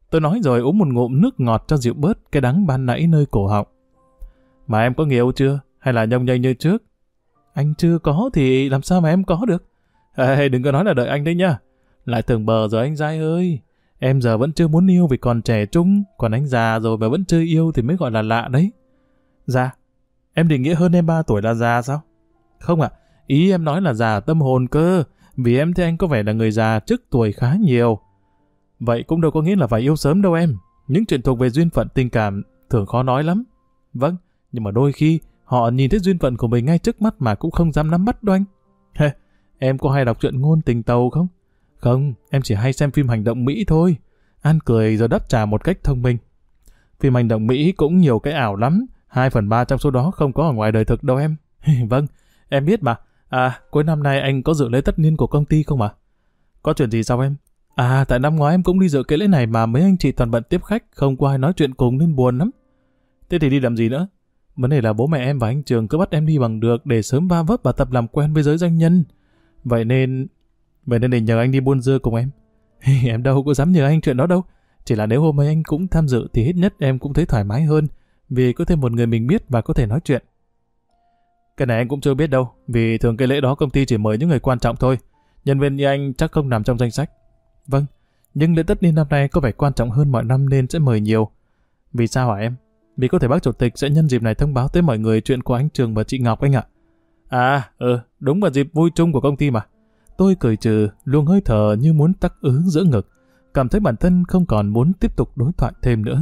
Tôi nói rồi uống một ngụm nước ngọt cho dịu bớt cái đắng ban nãy nơi cổ họng. Mà em có người yêu chưa? Hay là nhông nhênh như trước? Anh chưa có thì làm sao mà em có được? Ê, đừng có nói là đợi anh đấy nha. Lại tưởng bờ rồi anh dai ơi. Em giờ vẫn chưa muốn yêu vì còn trẻ trung, còn anh già rồi mà vẫn chưa yêu thì mới gọi là lạ đấy. Già? Em định nghĩa hơn em 3 tuổi là già sao? Không ạ, ý em nói là già tâm hồn cơ, vì em thấy anh có vẻ là người già trước tuổi khá nhiều. Vậy cũng đâu có nghĩa là phải yêu sớm đâu em. Những chuyện thuộc về duyên phận tình cảm thường khó nói lắm. Vâng, nhưng mà đôi khi họ nhìn thấy duyên phận của mình ngay trước mắt mà cũng không dám nắm bắt đâu anh. Em có hay đọc truyện ngôn tình tàu không? Không, em chỉ hay xem phim hành động Mỹ thôi. Ăn cười rồi đáp trả một cách thông minh. Phim hành động Mỹ cũng nhiều cái ảo lắm. 2/3 trong số đó không có ở ngoài đời thực đâu em. Vâng, em biết mà. À, cuối năm nay anh có dự lễ tất niên của công ty không ạ? Có chuyện gì sao em? À, tại năm ngoái em cũng đi dự cái lễ này mà mấy anh chị toàn bận tiếp khách, không có ai nói chuyện cùng nên buồn lắm. Thế thì đi làm gì nữa? Vấn đề là bố mẹ em và anh Trường cứ bắt em đi bằng được để sớm va vấp và tập làm quen với giới doanh nhân. Vậy nên để nhờ anh đi buôn dưa cùng em. Em đâu có dám nhờ anh chuyện đó đâu. Chỉ là nếu hôm ấy anh cũng tham dự thì ít nhất em cũng thấy thoải mái hơn, vì có thêm một người mình biết và có thể nói chuyện. Cái này anh cũng chưa biết đâu, vì thường cái lễ đó công ty chỉ mời những người quan trọng thôi. Nhân viên như anh chắc không nằm trong danh sách. Vâng, nhưng lễ tất niên năm nay có vẻ quan trọng hơn mọi năm nên sẽ mời nhiều. Vì sao hả em? Vì có thể bác chủ tịch sẽ nhân dịp này thông báo tới mọi người chuyện của anh Trường và chị Ngọc anh ạ. Đúng là dịp vui chung của công ty mà. Tôi cười trừ, luồng hơi thở như muốn tắc ứ giữa ngực, cảm thấy bản thân không còn muốn tiếp tục đối thoại thêm nữa.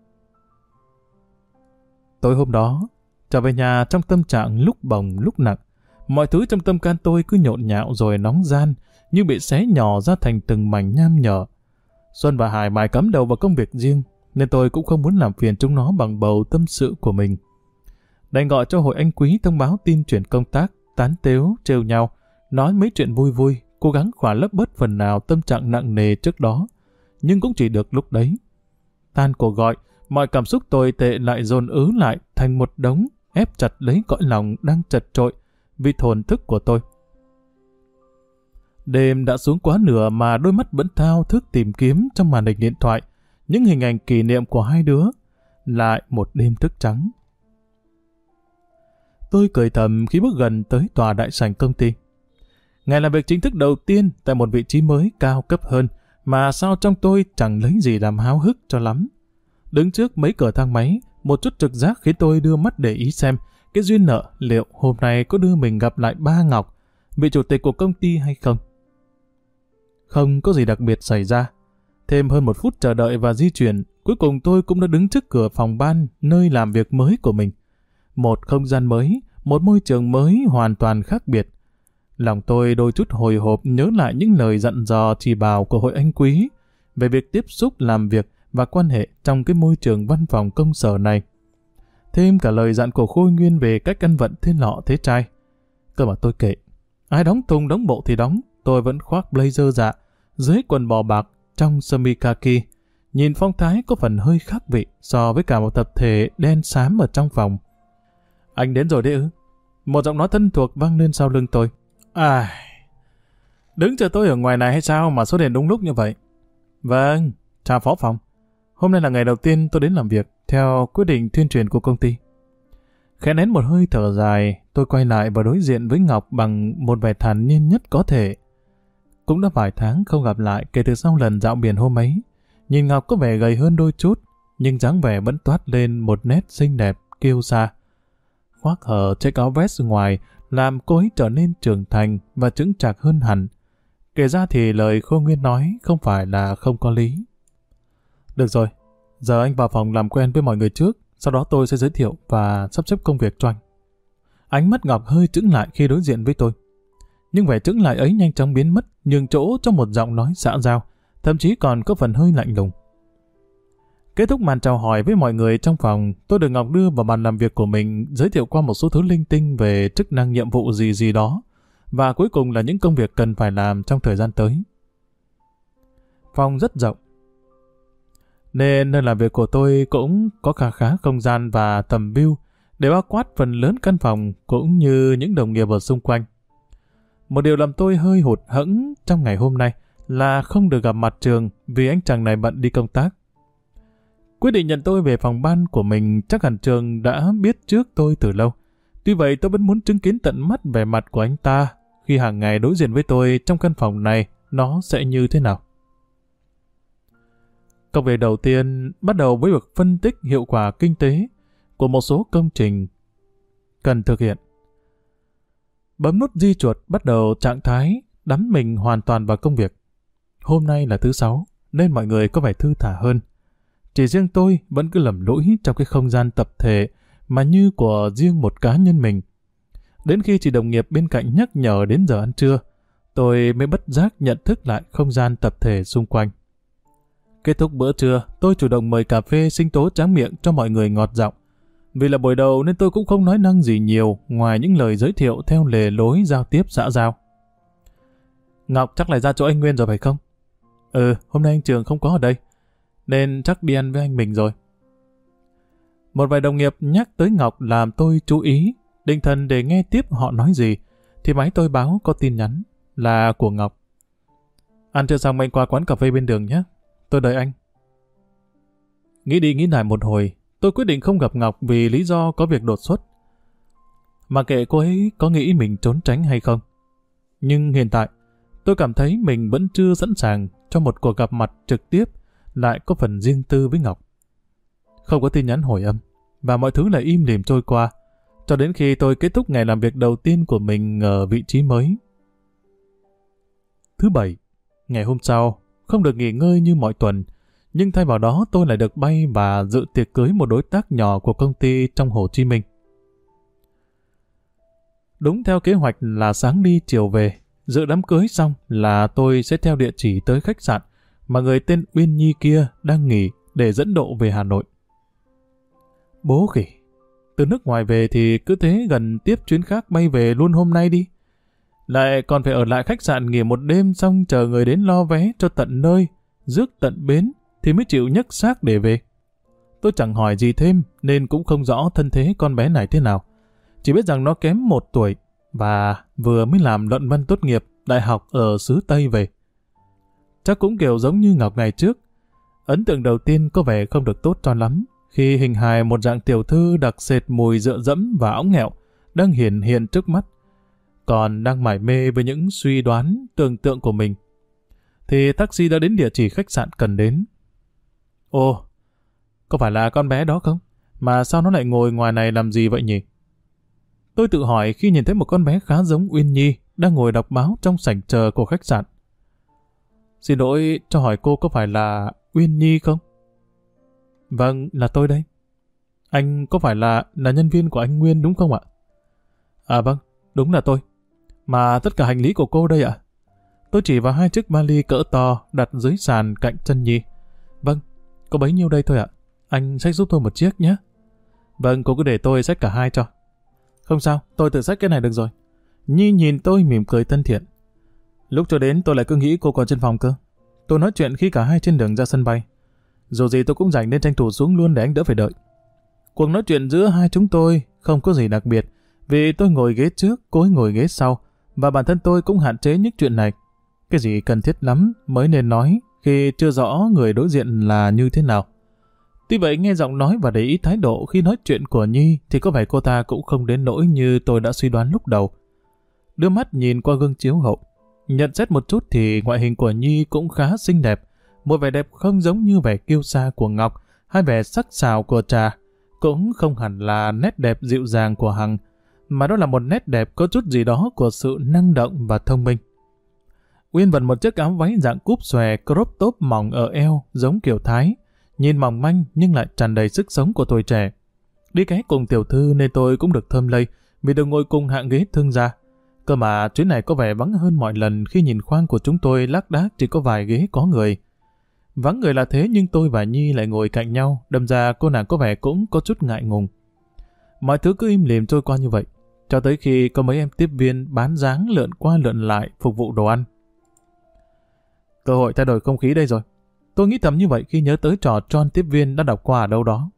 Tối hôm đó, trở về nhà trong tâm trạng lúc bồng lúc nặng. Mọi thứ trong tâm can tôi cứ nhộn nhạo rồi nóng gian, như bị xé nhỏ ra thành từng mảnh nham nhở. Xuân và Hải mải cắm đầu vào công việc riêng, nên tôi cũng không muốn làm phiền chúng nó bằng bầu tâm sự của mình. Đành gọi cho hội anh Quý thông báo tin chuyển công tác, tán tếu, trêu nhau, nói mấy chuyện vui vui, cố gắng khỏa lấp bớt phần nào tâm trạng nặng nề trước đó, nhưng cũng chỉ được lúc đấy. Tan cuộc gọi, mọi cảm xúc tồi tệ lại dồn ứ lại thành một đống, ép chặt lấy cõi lòng đang chật trội vì thổn thức của tôi. Đêm đã xuống quá nửa mà đôi mắt vẫn thao thức tìm kiếm trong màn hình điện thoại những hình ảnh kỷ niệm của hai đứa. Lại một đêm thức trắng. Tôi cười thầm khi bước gần tới tòa đại sảnh công ty. Ngày làm việc chính thức đầu tiên tại một vị trí mới cao cấp hơn, mà sao trong tôi chẳng lấy gì làm háo hức cho lắm. Đứng trước mấy cửa thang máy, một chút trực giác khiến tôi đưa mắt để ý xem cái duyên nợ liệu hôm nay có đưa mình gặp lại ba Ngọc, vị chủ tịch của công ty hay không. Không có gì đặc biệt xảy ra. Thêm hơn 1 phút chờ đợi và di chuyển, cuối cùng tôi cũng đã đứng trước cửa phòng ban nơi làm việc mới của mình. Một không gian mới, một môi trường mới hoàn toàn khác biệt. Lòng tôi đôi chút hồi hộp nhớ lại những lời dặn dò chỉ bảo của hội anh Quý về việc tiếp xúc làm việc và quan hệ trong cái môi trường văn phòng công sở này. Thêm cả lời dặn của Khôi Nguyên về cách ăn vận thế lọ thế trai. Cơ mà tôi kệ. Ai đóng thùng đóng bộ thì đóng, tôi vẫn khoác blazer dạ, dưới quần bò bạc, trong sơ mi kaki. Nhìn phong thái có phần hơi khác vị so với cả một tập thể đen xám ở trong phòng. Anh đến rồi đấy ư? Một giọng nói thân thuộc vang lên sau lưng tôi. Đứng chờ tôi ở ngoài này hay sao mà xuất hiện đúng lúc như vậy? Vâng, chào phó phòng. Hôm nay là ngày đầu tiên tôi đến làm việc theo quyết định tuyên truyền của công ty. Khẽ nén một hơi thở dài, tôi quay lại và đối diện với Ngọc bằng một vẻ thản nhiên nhất có thể. Cũng đã vài tháng không gặp lại kể từ sau lần dạo biển hôm ấy. Nhìn Ngọc có vẻ gầy hơn đôi chút, nhưng dáng vẻ vẫn toát lên một nét xinh đẹp, kiêu sa. Khoác hở chiếc áo vest ngoài làm cô ấy trở nên trưởng thành và chững chạc hơn hẳn. Kể ra thì lời Khôi Nguyên nói không phải là không có lý. Được rồi, giờ anh vào phòng làm quen với mọi người trước, sau đó tôi sẽ giới thiệu và sắp xếp công việc cho anh. Ánh mắt Ngọc hơi chững lại khi đối diện với tôi. Nhưng vẻ chững lại ấy nhanh chóng biến mất, nhường chỗ cho một giọng nói xã giao, thậm chí còn có phần hơi lạnh lùng. Kết thúc màn chào hỏi với mọi người trong phòng, tôi được Ngọc đưa vào bàn làm việc của mình, giới thiệu qua một số thứ linh tinh về chức năng nhiệm vụ gì đó, và cuối cùng là những công việc cần phải làm trong thời gian tới. Phòng rất rộng, nên nơi làm việc của tôi cũng có khá không gian và tầm view để bao quát phần lớn căn phòng cũng như những đồng nghiệp ở xung quanh. Một điều làm tôi hơi hụt hẫng trong ngày hôm nay là không được gặp mặt Trường vì anh chàng này bận đi công tác. Quyết định nhận tôi về phòng ban của mình chắc hẳn Trường đã biết trước tôi từ lâu. Tuy vậy tôi vẫn muốn chứng kiến tận mắt vẻ mặt của anh ta khi hàng ngày đối diện với tôi trong căn phòng này nó sẽ như thế nào. Công việc đầu tiên bắt đầu với việc phân tích hiệu quả kinh tế của một số công trình cần thực hiện. Bấm nút di chuột bắt đầu trạng thái đắm mình hoàn toàn vào công việc. Hôm nay là thứ Sáu nên mọi người có vẻ thư thả hơn. Chỉ riêng tôi vẫn cứ lầm lũi trong cái không gian tập thể mà như của riêng một cá nhân mình. Đến khi chị đồng nghiệp bên cạnh nhắc nhở đến giờ ăn trưa, tôi mới bất giác nhận thức lại không gian tập thể xung quanh. Kết thúc bữa trưa, tôi chủ động mời cà phê sinh tố tráng miệng cho mọi người ngọt giọng. Vì là buổi đầu nên tôi cũng không nói năng gì nhiều ngoài những lời giới thiệu theo lề lối giao tiếp xã giao. Ngọc chắc lại ra chỗ anh Nguyên rồi phải không? Hôm nay anh Trường không có ở đây, nên chắc đi ăn với anh mình rồi. Một vài đồng nghiệp nhắc tới Ngọc làm tôi chú ý, định thần để nghe tiếp họ nói gì, thì máy tôi báo có tin nhắn là của Ngọc. Ăn chưa xong anh qua quán cà phê bên đường nhé, tôi đợi anh. Nghĩ đi nghĩ lại một hồi, tôi quyết định không gặp Ngọc vì lý do có việc đột xuất. Mà kệ cô ấy có nghĩ mình trốn tránh hay không. Nhưng hiện tại, tôi cảm thấy mình vẫn chưa sẵn sàng cho một cuộc gặp mặt trực tiếp lại có phần riêng tư với Ngọc. Không có tin nhắn hồi âm, và mọi thứ lại im lìm trôi qua, cho đến khi tôi kết thúc ngày làm việc đầu tiên của mình ở vị trí mới. Thứ Bảy, ngày hôm sau, không được nghỉ ngơi như mọi tuần, nhưng thay vào đó tôi lại được bay và dự tiệc cưới một đối tác nhỏ của công ty trong Hồ Chí Minh. Đúng theo kế hoạch là sáng đi chiều về, dự đám cưới xong là tôi sẽ theo địa chỉ tới khách sạn mà người tên Uyên Nhi kia đang nghỉ để dẫn độ về Hà Nội. Bố khỉ, từ nước ngoài về thì cứ thế gần tiếp chuyến khác bay về luôn hôm nay đi. Lại còn phải ở lại khách sạn nghỉ một đêm xong chờ người đến lo vé cho tận nơi, rước tận bến thì mới chịu nhấc xác để về. Tôi chẳng hỏi gì thêm nên cũng không rõ thân thế con bé này thế nào. Chỉ biết rằng nó kém 1 tuổi và vừa mới làm luận văn tốt nghiệp đại học ở xứ Tây về. Chắc cũng kiểu giống như Ngọc ngày trước. Ấn tượng đầu tiên có vẻ không được tốt cho lắm khi hình hài một dạng tiểu thư đặc sệt mùi dựa dẫm và óng nghẹo đang hiển hiện trước mắt. Còn đang mải mê với những suy đoán, tưởng tượng của mình, thì taxi đã đến địa chỉ khách sạn cần đến. Ồ, có phải là con bé đó không? Mà sao nó lại ngồi ngoài này làm gì vậy nhỉ? Tôi tự hỏi khi nhìn thấy một con bé khá giống Uyên Nhi đang ngồi đọc báo trong sảnh chờ của khách sạn. Xin lỗi cho hỏi cô có phải là Uyên Nhi không? Vâng, là tôi đây. Anh có phải là nhân viên của anh Nguyên đúng không ạ? À vâng, đúng là tôi. Mà tất cả hành lý của cô đây ạ? Tôi chỉ vào 2 chiếc vali cỡ to đặt dưới sàn cạnh chân Nhi. Vâng, có bấy nhiêu đây thôi ạ. Anh xách giúp tôi một chiếc nhé. Vâng, cô cứ để tôi xách cả 2 cho. Không sao, tôi tự xách cái này được rồi. Nhi nhìn tôi mỉm cười thân thiện. Lúc cho đến tôi lại cứ nghĩ cô còn trên phòng cơ. Tôi nói chuyện khi cả hai trên đường ra sân bay. Dù gì tôi cũng rảnh nên tranh thủ xuống luôn để anh đỡ phải đợi. Cuộc nói chuyện giữa hai chúng tôi không có gì đặc biệt, vì tôi ngồi ghế trước, cô ấy ngồi ghế sau, và bản thân tôi cũng hạn chế những chuyện này. Cái gì cần thiết lắm mới nên nói khi chưa rõ người đối diện là như thế nào. Tuy vậy nghe giọng nói và để ý thái độ khi nói chuyện của Nhi thì có vẻ cô ta cũng không đến nỗi như tôi đã suy đoán lúc đầu. Đưa mắt nhìn qua gương chiếu hậu, nhận xét một chút thì ngoại hình của Nhi cũng khá xinh đẹp. Một vẻ đẹp không giống như vẻ kiêu sa của Ngọc hay vẻ sắc sảo của Trà, cũng không hẳn là nét đẹp dịu dàng của Hằng, mà đó là một nét đẹp có chút gì đó của sự năng động và thông minh. Uyên vận một chiếc áo váy dạng cúp xòe crop top mỏng ở eo giống kiểu Thái, nhìn mỏng manh nhưng lại tràn đầy sức sống của tuổi trẻ. Đi ké cùng tiểu thư nên tôi cũng được thơm lây vì được ngồi cùng hạng ghế thương gia. Cơ mà chuyến này có vẻ vắng hơn mọi lần khi nhìn khoang của chúng tôi lác đác chỉ có vài ghế có người. Vắng người là thế nhưng tôi và Nhi lại ngồi cạnh nhau, đâm ra cô nàng có vẻ cũng có chút ngại ngùng. Mọi thứ cứ im lìm trôi qua như vậy, cho tới khi có mấy em tiếp viên bán dáng lượn qua lượn lại phục vụ đồ ăn. Cơ hội thay đổi không khí đây rồi. Tôi nghĩ thầm như vậy khi nhớ tới trò tròn tiếp viên đã đọc qua ở đâu đó.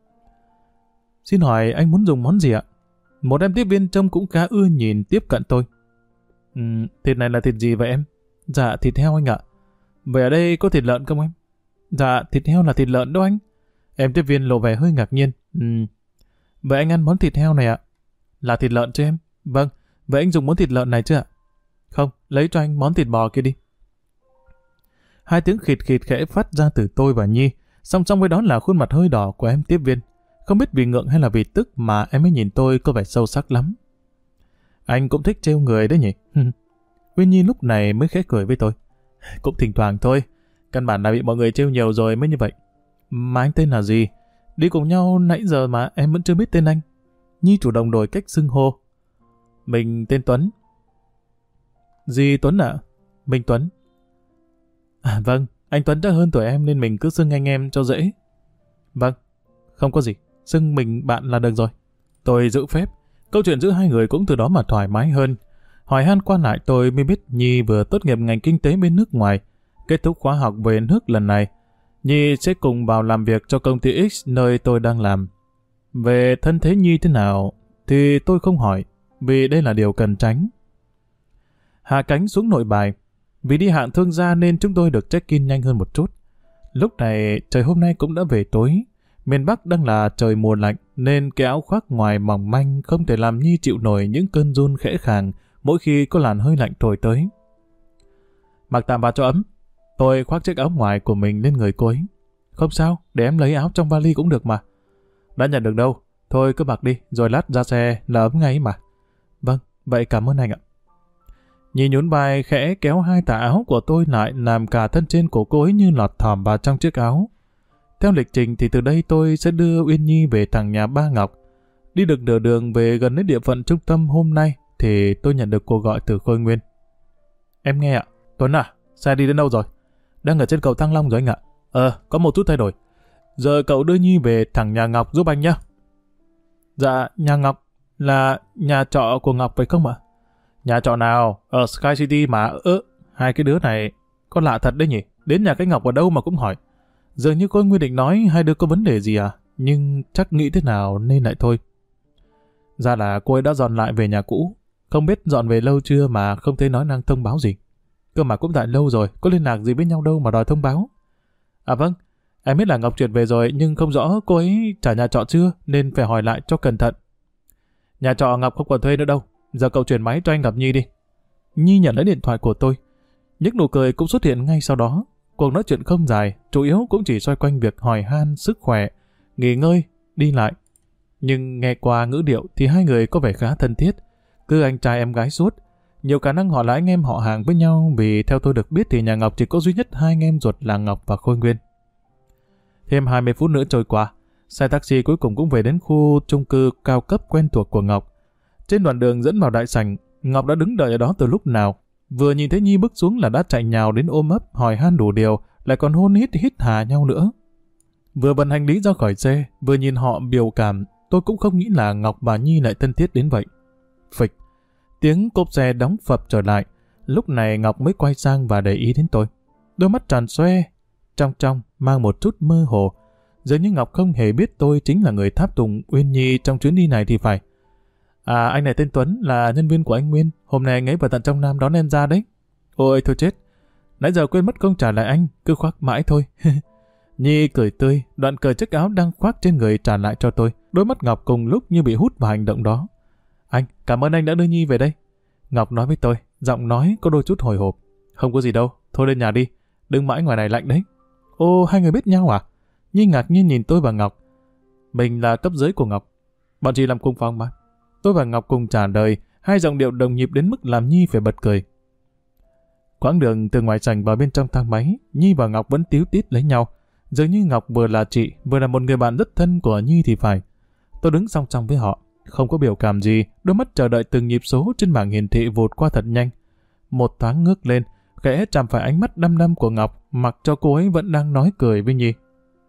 Xin hỏi anh muốn dùng món gì ạ? Một em tiếp viên trông cũng khá ưa nhìn tiếp cận tôi. Thịt này là thịt gì vậy em? Dạ thịt heo anh ạ. Vậy ở đây có thịt lợn không em? Dạ thịt heo là thịt lợn đâu anh. Em tiếp viên lộ vẻ hơi ngạc nhiên. Vậy anh ăn món thịt heo này ạ? Là thịt lợn chứ em? Vâng, vậy anh dùng món thịt lợn này chứ ạ? Không, lấy cho anh món thịt bò kia đi. Hai tiếng khịt khịt khẽ phát ra từ tôi và Nhi, song song với đó là khuôn mặt hơi đỏ của em tiếp viên. Không biết vì ngượng hay là vì tức mà em ấy nhìn tôi có vẻ sâu sắc lắm. Anh cũng thích trêu người đấy nhỉ? Uyên Nhi lúc này mới khẽ cười với tôi. Cũng thỉnh thoảng thôi, căn bản là bị mọi người trêu nhiều rồi mới như vậy. Mà anh tên là gì? Đi cùng nhau nãy giờ mà em vẫn chưa biết tên anh. Nhi chủ động đổi cách xưng hô. Mình tên Tuấn. Gì Tuấn ạ? Mình Tuấn. À vâng, anh Tuấn chắc hơn tuổi em nên mình cứ xưng anh em cho dễ. Vâng, không có gì, xưng mình bạn là được rồi. Tôi giữ phép, câu chuyện giữa hai người cũng từ đó mà thoải mái hơn. Hỏi han qua lại tôi mới biết Nhi vừa tốt nghiệp ngành kinh tế bên nước ngoài, kết thúc khóa học về nước lần này. Nhi sẽ cùng vào làm việc cho công ty X nơi tôi đang làm. Về thân thế Nhi thế nào thì tôi không hỏi, vì đây là điều cần tránh. Hạ cánh xuống Nội Bài. Vì đi hạng thương gia nên chúng tôi được check-in nhanh hơn một chút. Lúc này trời hôm nay cũng đã về tối. Miền Bắc đang là trời mùa lạnh nên cái áo khoác ngoài mỏng manh không thể làm Nhi chịu nổi những cơn run khẽ khàng mỗi khi có làn hơi lạnh thổi tới. Mặc tạm vào cho ấm. Tôi khoác chiếc áo ngoài của mình lên người cô ấy. Không sao, để em lấy áo trong vali cũng được mà. Đã nhận được đâu, thôi cứ mặc đi, rồi lát ra xe là ấm ngay mà. Vâng, vậy cảm ơn anh ạ. Nhi nhún vai khẽ kéo hai tà áo của tôi lại làm cả thân trên của cô ấy như lọt thỏm vào trong chiếc áo. Theo lịch trình thì từ đây tôi sẽ đưa Uyên Nhi về thẳng nhà ba Ngọc. Đi được nửa đường về gần đến địa phận trung tâm hôm nay thì tôi nhận được cuộc gọi từ Khôi Nguyên. Em nghe ạ. Tuấn à, xe đi đến đâu rồi? Đang ở trên cầu Thăng Long rồi anh ạ. Có một chút thay đổi. Giờ cậu đưa Nhi về thẳng nhà Ngọc giúp anh nhé. Dạ, nhà Ngọc là nhà trọ của Ngọc phải không ạ? Nhà trọ nào? Ở Sky City mà. Hai cái đứa này có lạ thật đấy nhỉ. Đến nhà cái Ngọc ở đâu mà cũng hỏi. Dường như cô Nguyên định nói hai đứa có vấn đề gì à? Nhưng chắc nghĩ thế nào nên lại thôi. Ra là cô ấy đã dọn lại về nhà cũ. Không biết dọn về lâu chưa mà không thấy nói năng thông báo gì. Cơ mà cũng tại lâu rồi, có liên lạc gì với nhau đâu mà đòi thông báo. À vâng, em biết là Ngọc chuyển về rồi nhưng không rõ cô ấy trả nhà trọ chưa nên phải hỏi lại cho cẩn thận. Nhà trọ Ngọc không còn thuê nữa đâu. Giờ cậu chuyển máy cho anh gặp Nhi đi. Nhi nhận lấy điện thoại của tôi. Những nụ cười cũng xuất hiện ngay sau đó. Cuộc nói chuyện không dài, chủ yếu cũng chỉ xoay quanh việc hỏi han sức khỏe, nghỉ ngơi, đi lại. Nhưng nghe qua ngữ điệu thì hai người có vẻ khá thân thiết, cứ anh trai em gái suốt. Nhiều khả năng họ là anh em họ hàng với nhau vì theo tôi được biết thì nhà Ngọc chỉ có duy nhất hai anh em ruột là Ngọc và Khôi Nguyên. Thêm 20 phút nữa trôi qua, xe taxi cuối cùng cũng về đến khu chung cư cao cấp quen thuộc của Ngọc. Trên đoạn đường dẫn vào đại sảnh, Ngọc đã đứng đợi ở đó từ lúc nào. Vừa nhìn thấy Nhi bước xuống là đã chạy nhào đến ôm ấp hỏi han đủ điều, lại còn hôn hít hà nhau nữa. Vừa bận hành lý ra khỏi xe, vừa nhìn họ biểu cảm, tôi cũng không nghĩ là Ngọc và Nhi lại thân thiết đến vậy. Phịch, tiếng cốp xe đóng phập trở lại, lúc này Ngọc mới quay sang và để ý đến tôi. Đôi mắt tròn xoe, trong mang một chút mơ hồ. Dường như Ngọc không hề biết tôi chính là người tháp tùng Uyên Nhi trong chuyến đi này thì phải. À, anh này tên Tuấn, là nhân viên của anh Nguyên. Hôm nay anh ấy vào tận trong Nam đón em ra đấy. Ôi thôi chết, nãy giờ quên mất không trả lại anh, cứ khoác mãi thôi. Nhi cười tươi, đoạn cởi chiếc áo đang khoác trên người trả lại cho tôi. Đôi mắt Ngọc cùng lúc như bị hút vào hành động đó. Anh, cảm ơn anh đã đưa Nhi về đây. Ngọc nói với tôi, giọng nói có đôi chút hồi hộp. Không có gì đâu, thôi lên nhà đi, đừng mãi ngoài này lạnh đấy. Ô, hai người biết nhau à? Nhi ngạc nhiên nhìn tôi và Ngọc. Mình là cấp dưới của Ngọc, bọn chị làm cùng phòng mà. Tôi và Ngọc cùng trả lời, hai giọng điệu đồng nhịp đến mức làm Nhi phải bật cười. Quãng đường từ ngoài sảnh vào bên trong thang máy, Nhi và Ngọc vẫn tíu tít lấy nhau. Dường như Ngọc vừa là chị, vừa là một người bạn rất thân của Nhi thì phải. Tôi đứng song song với họ, không có biểu cảm gì, đôi mắt chờ đợi từng nhịp số trên bảng hiển thị vụt qua thật nhanh. Một thoáng ngước lên, khẽ chạm phải ánh mắt đăm đăm của Ngọc, mặc cho cô ấy vẫn đang nói cười với Nhi.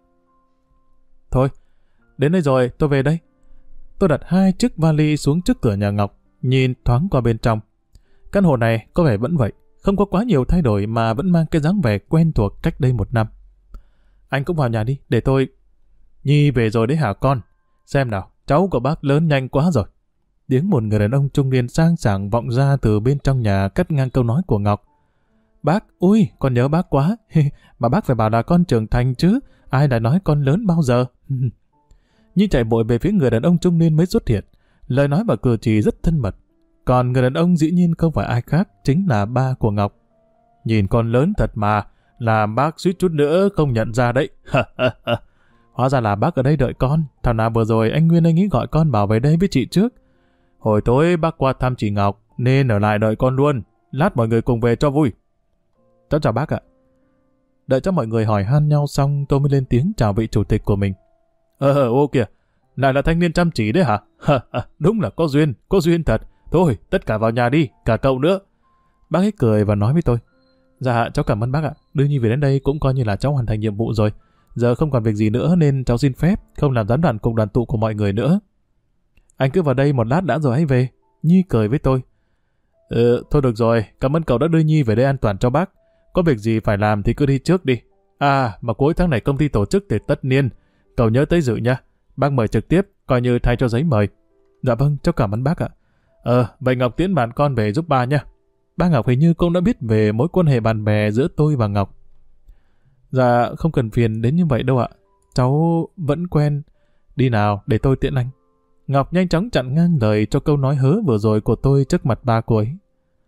Thôi, đến đây rồi, tôi về đây. Tôi đặt hai chiếc vali xuống trước cửa nhà Ngọc, nhìn thoáng qua bên trong. Căn hộ này có vẻ vẫn vậy, không có quá nhiều thay đổi mà vẫn mang cái dáng vẻ quen thuộc cách đây 1 năm. Anh cũng vào nhà đi, để tôi... Nhi về rồi đấy hả con? Xem nào, cháu của bác lớn nhanh quá rồi. Tiếng một người đàn ông trung niên sang sảng vọng ra từ bên trong nhà cắt ngang câu nói của Ngọc. Bác, ui, con nhớ bác quá. Mà bác phải bảo là con trưởng thành chứ. Ai đã nói con lớn bao giờ? Nhi chạy vội về phía người đàn ông trung niên mới xuất hiện. Lời nói và cử chỉ rất thân mật. Còn người đàn ông dĩ nhiên không phải ai khác, chính là ba của Ngọc. Nhìn con lớn thật mà, làm bác suýt chút nữa không nhận ra đấy. Hóa ra là bác ở đây đợi con. Thảo nào vừa rồi anh Nguyên anh ấy gọi con bảo về đây với chị trước. Hồi tối bác qua thăm chị Ngọc, nên ở lại đợi con luôn. Lát mọi người cùng về cho vui. Cháu chào bác ạ. Đợi cho mọi người hỏi han nhau xong, tôi mới lên tiếng chào vị chủ tịch của mình. Ô kìa, lại là thanh niên chăm chỉ đấy hả? Đúng là có duyên thật. Thôi, tất cả vào nhà đi, cả cậu nữa. Bác ấy cười và nói với tôi. Dạ, cháu cảm ơn bác ạ. Đưa Nhi về đến đây cũng coi như là cháu hoàn thành nhiệm vụ rồi. Giờ không còn việc gì nữa nên cháu xin phép không làm gián đoạn cuộc đoàn tụ của mọi người nữa. Anh cứ vào đây một lát đã rồi hãy về. Nhi cười với tôi. Thôi được rồi, cảm ơn cậu đã đưa Nhi về đây an toàn cho bác. Có việc gì phải làm thì cứ đi trước đi. Mà cuối tháng này công ty tổ chức tiệc tất niên. Cậu nhớ tới dự nha. Bác mời trực tiếp, coi như thay cho giấy mời. Dạ vâng, cháu cảm ơn bác ạ. Vậy Ngọc tiễn bạn con về giúp ba nha. Ba Ngọc hình như cũng đã biết về mối quan hệ bạn bè giữa tôi và Ngọc. Dạ, không cần phiền đến như vậy đâu ạ. Cháu vẫn quen. Đi nào, để tôi tiễn anh. Ngọc nhanh chóng chặn ngang lời cho câu nói hớ vừa rồi của tôi trước mặt ba cô ấy.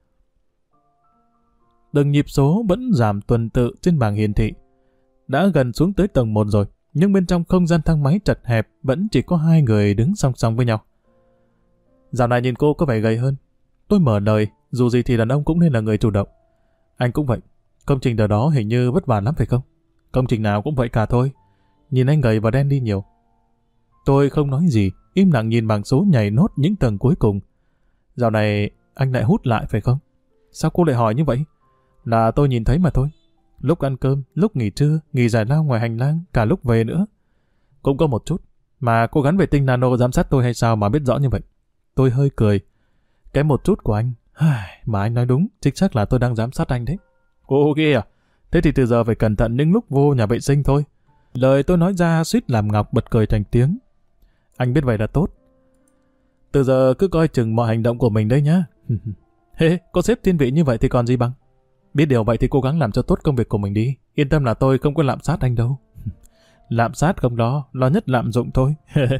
Từng nhịp số vẫn giảm tuần tự trên bảng hiển thị. Đã gần xuống tới tầng 1 rồi, nhưng bên trong không gian thang máy chật hẹp vẫn chỉ có hai người đứng song song với nhau. Dạo này nhìn cô có vẻ gầy hơn. Tôi mở lời, dù gì thì đàn ông cũng nên là người chủ động. Anh cũng vậy. Công trình đợt đó hình như vất vả lắm phải không? Công trình nào cũng vậy cả thôi. Nhìn anh gầy và đen đi nhiều. Tôi không nói gì, im lặng nhìn bảng số nhảy nốt những tầng cuối cùng. Dạo này anh lại hút lại phải không? Sao cô lại hỏi như vậy? Là tôi nhìn thấy mà thôi. Lúc ăn cơm, lúc nghỉ trưa, nghỉ giải lao ngoài hành lang, cả lúc về nữa. Cũng có một chút. Mà cô gắn vệ tinh nano giám sát tôi hay sao mà biết rõ như vậy? Tôi hơi cười. Cái một chút của anh. Mà anh nói đúng, chính xác là tôi đang giám sát anh đấy. Ô kia à? Thế thì từ giờ phải cẩn thận những lúc vô nhà vệ sinh thôi. Lời tôi nói ra suýt làm Ngọc bật cười thành tiếng. Anh biết vậy là tốt. Từ giờ cứ coi chừng mọi hành động của mình đấy nhá. Có sếp thiên vị như vậy thì còn gì bằng. Biết điều vậy thì cố gắng làm cho tốt công việc của mình đi. Yên tâm là tôi không có lạm sát anh đâu. Lạm sát không đó, lo nhất lạm dụng thôi.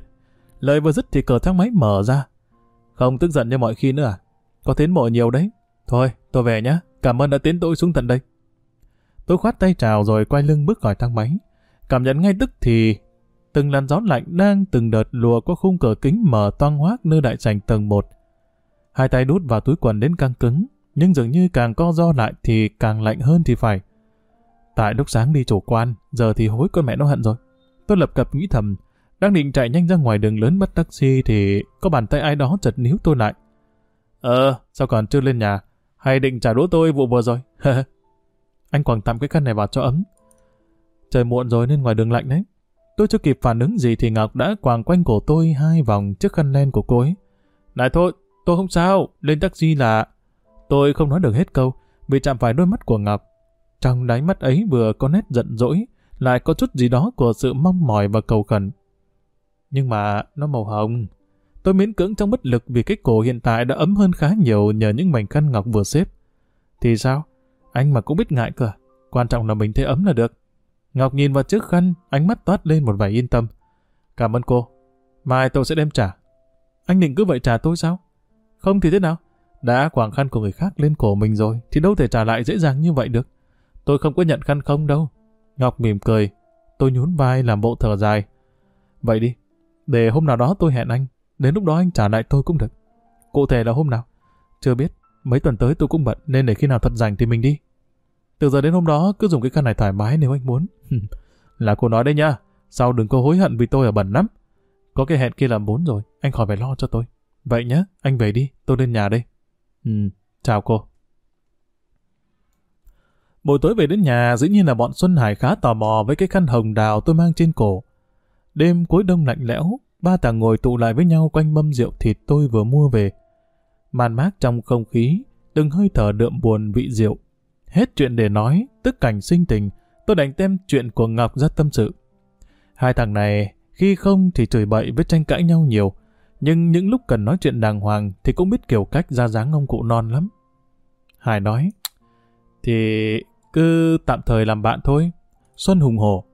Lời vừa dứt thì cửa thang máy mở ra. Không tức giận như mọi khi nữa à? Có tiến bộ nhiều đấy. Thôi, tôi về nhá. Cảm ơn đã tiến tôi xuống tận đây. Tôi khoát tay chào rồi quay lưng bước khỏi thang máy. Cảm nhận ngay tức thì từng làn gió lạnh đang từng đợt lùa qua khung cửa kính mở toang hoác nơi đại sảnh tầng 1. Hai tay đút vào túi quần đến căng cứng, nhưng dường như càng co ro lại thì càng lạnh hơn thì phải. Tại lúc sáng đi chủ quan, giờ thì hối con mẹ nó hận rồi. Tôi lập cập nghĩ thầm, đang định chạy nhanh ra ngoài đường lớn bắt taxi thì có bàn tay ai đó chợt níu tôi lại. Sao còn chưa lên nhà? Hay định trả đũa tôi vụ vừa rồi? Anh quàng tạm cái khăn này vào cho ấm. Trời muộn rồi nên ngoài đường lạnh đấy. Tôi chưa kịp phản ứng gì thì Ngọc đã quàng quanh cổ tôi 2 vòng chiếc khăn len của cô ấy. Này thôi, tôi không sao, lên taxi là... Tôi không nói được hết câu vì chạm phải đôi mắt của Ngọc. Trong đáy mắt ấy vừa có nét giận dỗi, lại có chút gì đó của sự mong mỏi và cầu khẩn. Nhưng mà nó màu hồng. Tôi miễn cưỡng trong bất lực vì cái cổ hiện tại đã ấm hơn khá nhiều nhờ những mảnh khăn Ngọc vừa xếp. Thì sao? Anh mà cũng biết ngại cơ. Quan trọng là mình thấy ấm là được. Ngọc nhìn vào chiếc khăn, ánh mắt toát lên một vẻ yên tâm. Cảm ơn cô. Mai tôi sẽ đem trả. Anh định cứ vậy trả tôi sao? Không thì thế nào? Đã quàng khăn của người khác lên cổ mình rồi thì đâu thể trả lại dễ dàng như vậy được. Tôi không có nhận khăn không đâu. Ngọc mỉm cười. Tôi nhún vai làm bộ thở dài. Vậy đi. Để hôm nào đó tôi hẹn anh. Đến lúc đó anh trả lại tôi cũng được. Cụ thể là hôm nào? Chưa biết. Mấy tuần tới tôi cũng bận nên để khi nào thật rảnh thì mình đi. Từ giờ đến hôm đó cứ dùng cái khăn này thoải mái nếu anh muốn. Là cô nói đấy nha. Sau đừng có hối hận vì tôi ở bẩn lắm. Có cái hẹn kia làm 4 rồi. Anh khỏi phải lo cho tôi. Vậy nhé. Anh về đi. Tôi lên nhà đây. Chào cô. Buổi tối về đến nhà, dĩ nhiên là bọn Xuân Hải khá tò mò với cái khăn hồng đào tôi mang trên cổ. Đêm cuối đông lạnh lẽo, ba thằng ngồi tụ lại với nhau quanh mâm rượu thịt tôi vừa mua về. Man mác trong không khí, từng hơi thở đượm buồn vị rượu. Hết chuyện để nói, tức cảnh sinh tình, tôi đành đem chuyện của Ngọc ra tâm sự. Hai thằng này, khi không thì chửi bậy với tranh cãi nhau nhiều, nhưng những lúc cần nói chuyện đàng hoàng thì cũng biết kiểu cách ra dáng ông cụ non lắm. Hải nói, thì cứ tạm thời làm bạn thôi. Xuân hùng hổ,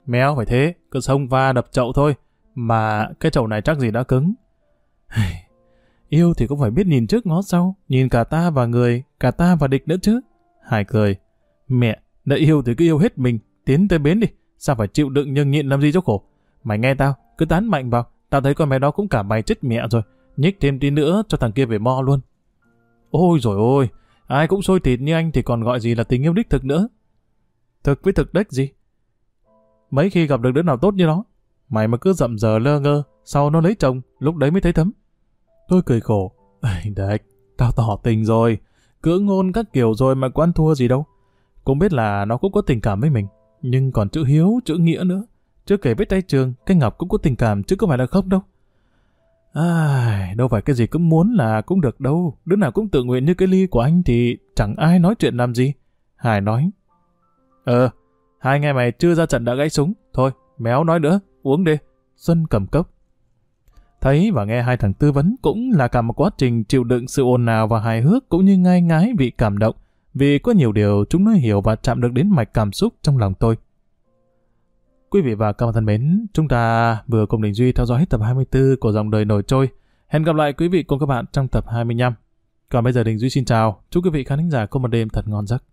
Méo phải thế, cứ xông va đập chậu thôi. Mà cái chậu này chắc gì đã cứng. Yêu thì cũng phải biết nhìn trước ngó sau, nhìn cả ta và người, cả ta và địch nữa chứ. Hải cười. Mẹ, đã yêu thì cứ yêu hết mình, tiến tới bến đi. Sao phải chịu đựng nhường nhịn làm gì cho khổ. Mày nghe tao, cứ tán mạnh vào. Tao thấy con bé đó cũng cả mày chết mẹ rồi. Nhích thêm tí nữa cho thằng kia về mo luôn. Ôi rồi ôi, ai cũng sôi thịt như anh thì còn gọi gì là tình yêu đích thực nữa. Thực với thực đếch gì? Mấy khi gặp được đứa nào tốt như nó. Mày mà cứ dậm giờ lơ ngơ, sau nó lấy chồng, lúc đấy mới thấy thấm. Tôi cười khổ. Đếch, tao tỏ tình rồi. Cưỡng ngôn các kiểu rồi mà có ăn thua gì đâu. Cũng biết là nó cũng có tình cảm với mình. Nhưng còn chữ hiếu, chữ nghĩa nữa. Chưa kể với tay Trường, cái Ngọc cũng có tình cảm chứ có phải là không đâu. Đâu phải cái gì cứ muốn là cũng được đâu. Đứa nào cũng tự nguyện như cái ly của anh thì chẳng ai nói chuyện làm gì. Hải nói. Hai ngày mày chưa ra trận đã gãy súng. Thôi, méo nói nữa, uống đi. Xuân cầm cốc. Thấy và nghe hai thằng tư vấn cũng là cả một quá trình chịu đựng sự ồn ào và hài hước cũng như ngai ngái bị cảm động. Vì có nhiều điều chúng nó hiểu và chạm được đến mạch cảm xúc trong lòng tôi. Quý vị và các bạn thân mến, chúng ta vừa cùng Đình Duy theo dõi hết tập 24 của Dòng Đời Nổi Trôi. Hẹn gặp lại quý vị cùng các bạn trong tập 25. Còn bây giờ Đình Duy xin chào, chúc quý vị khán thính giả có một đêm thật ngon giấc.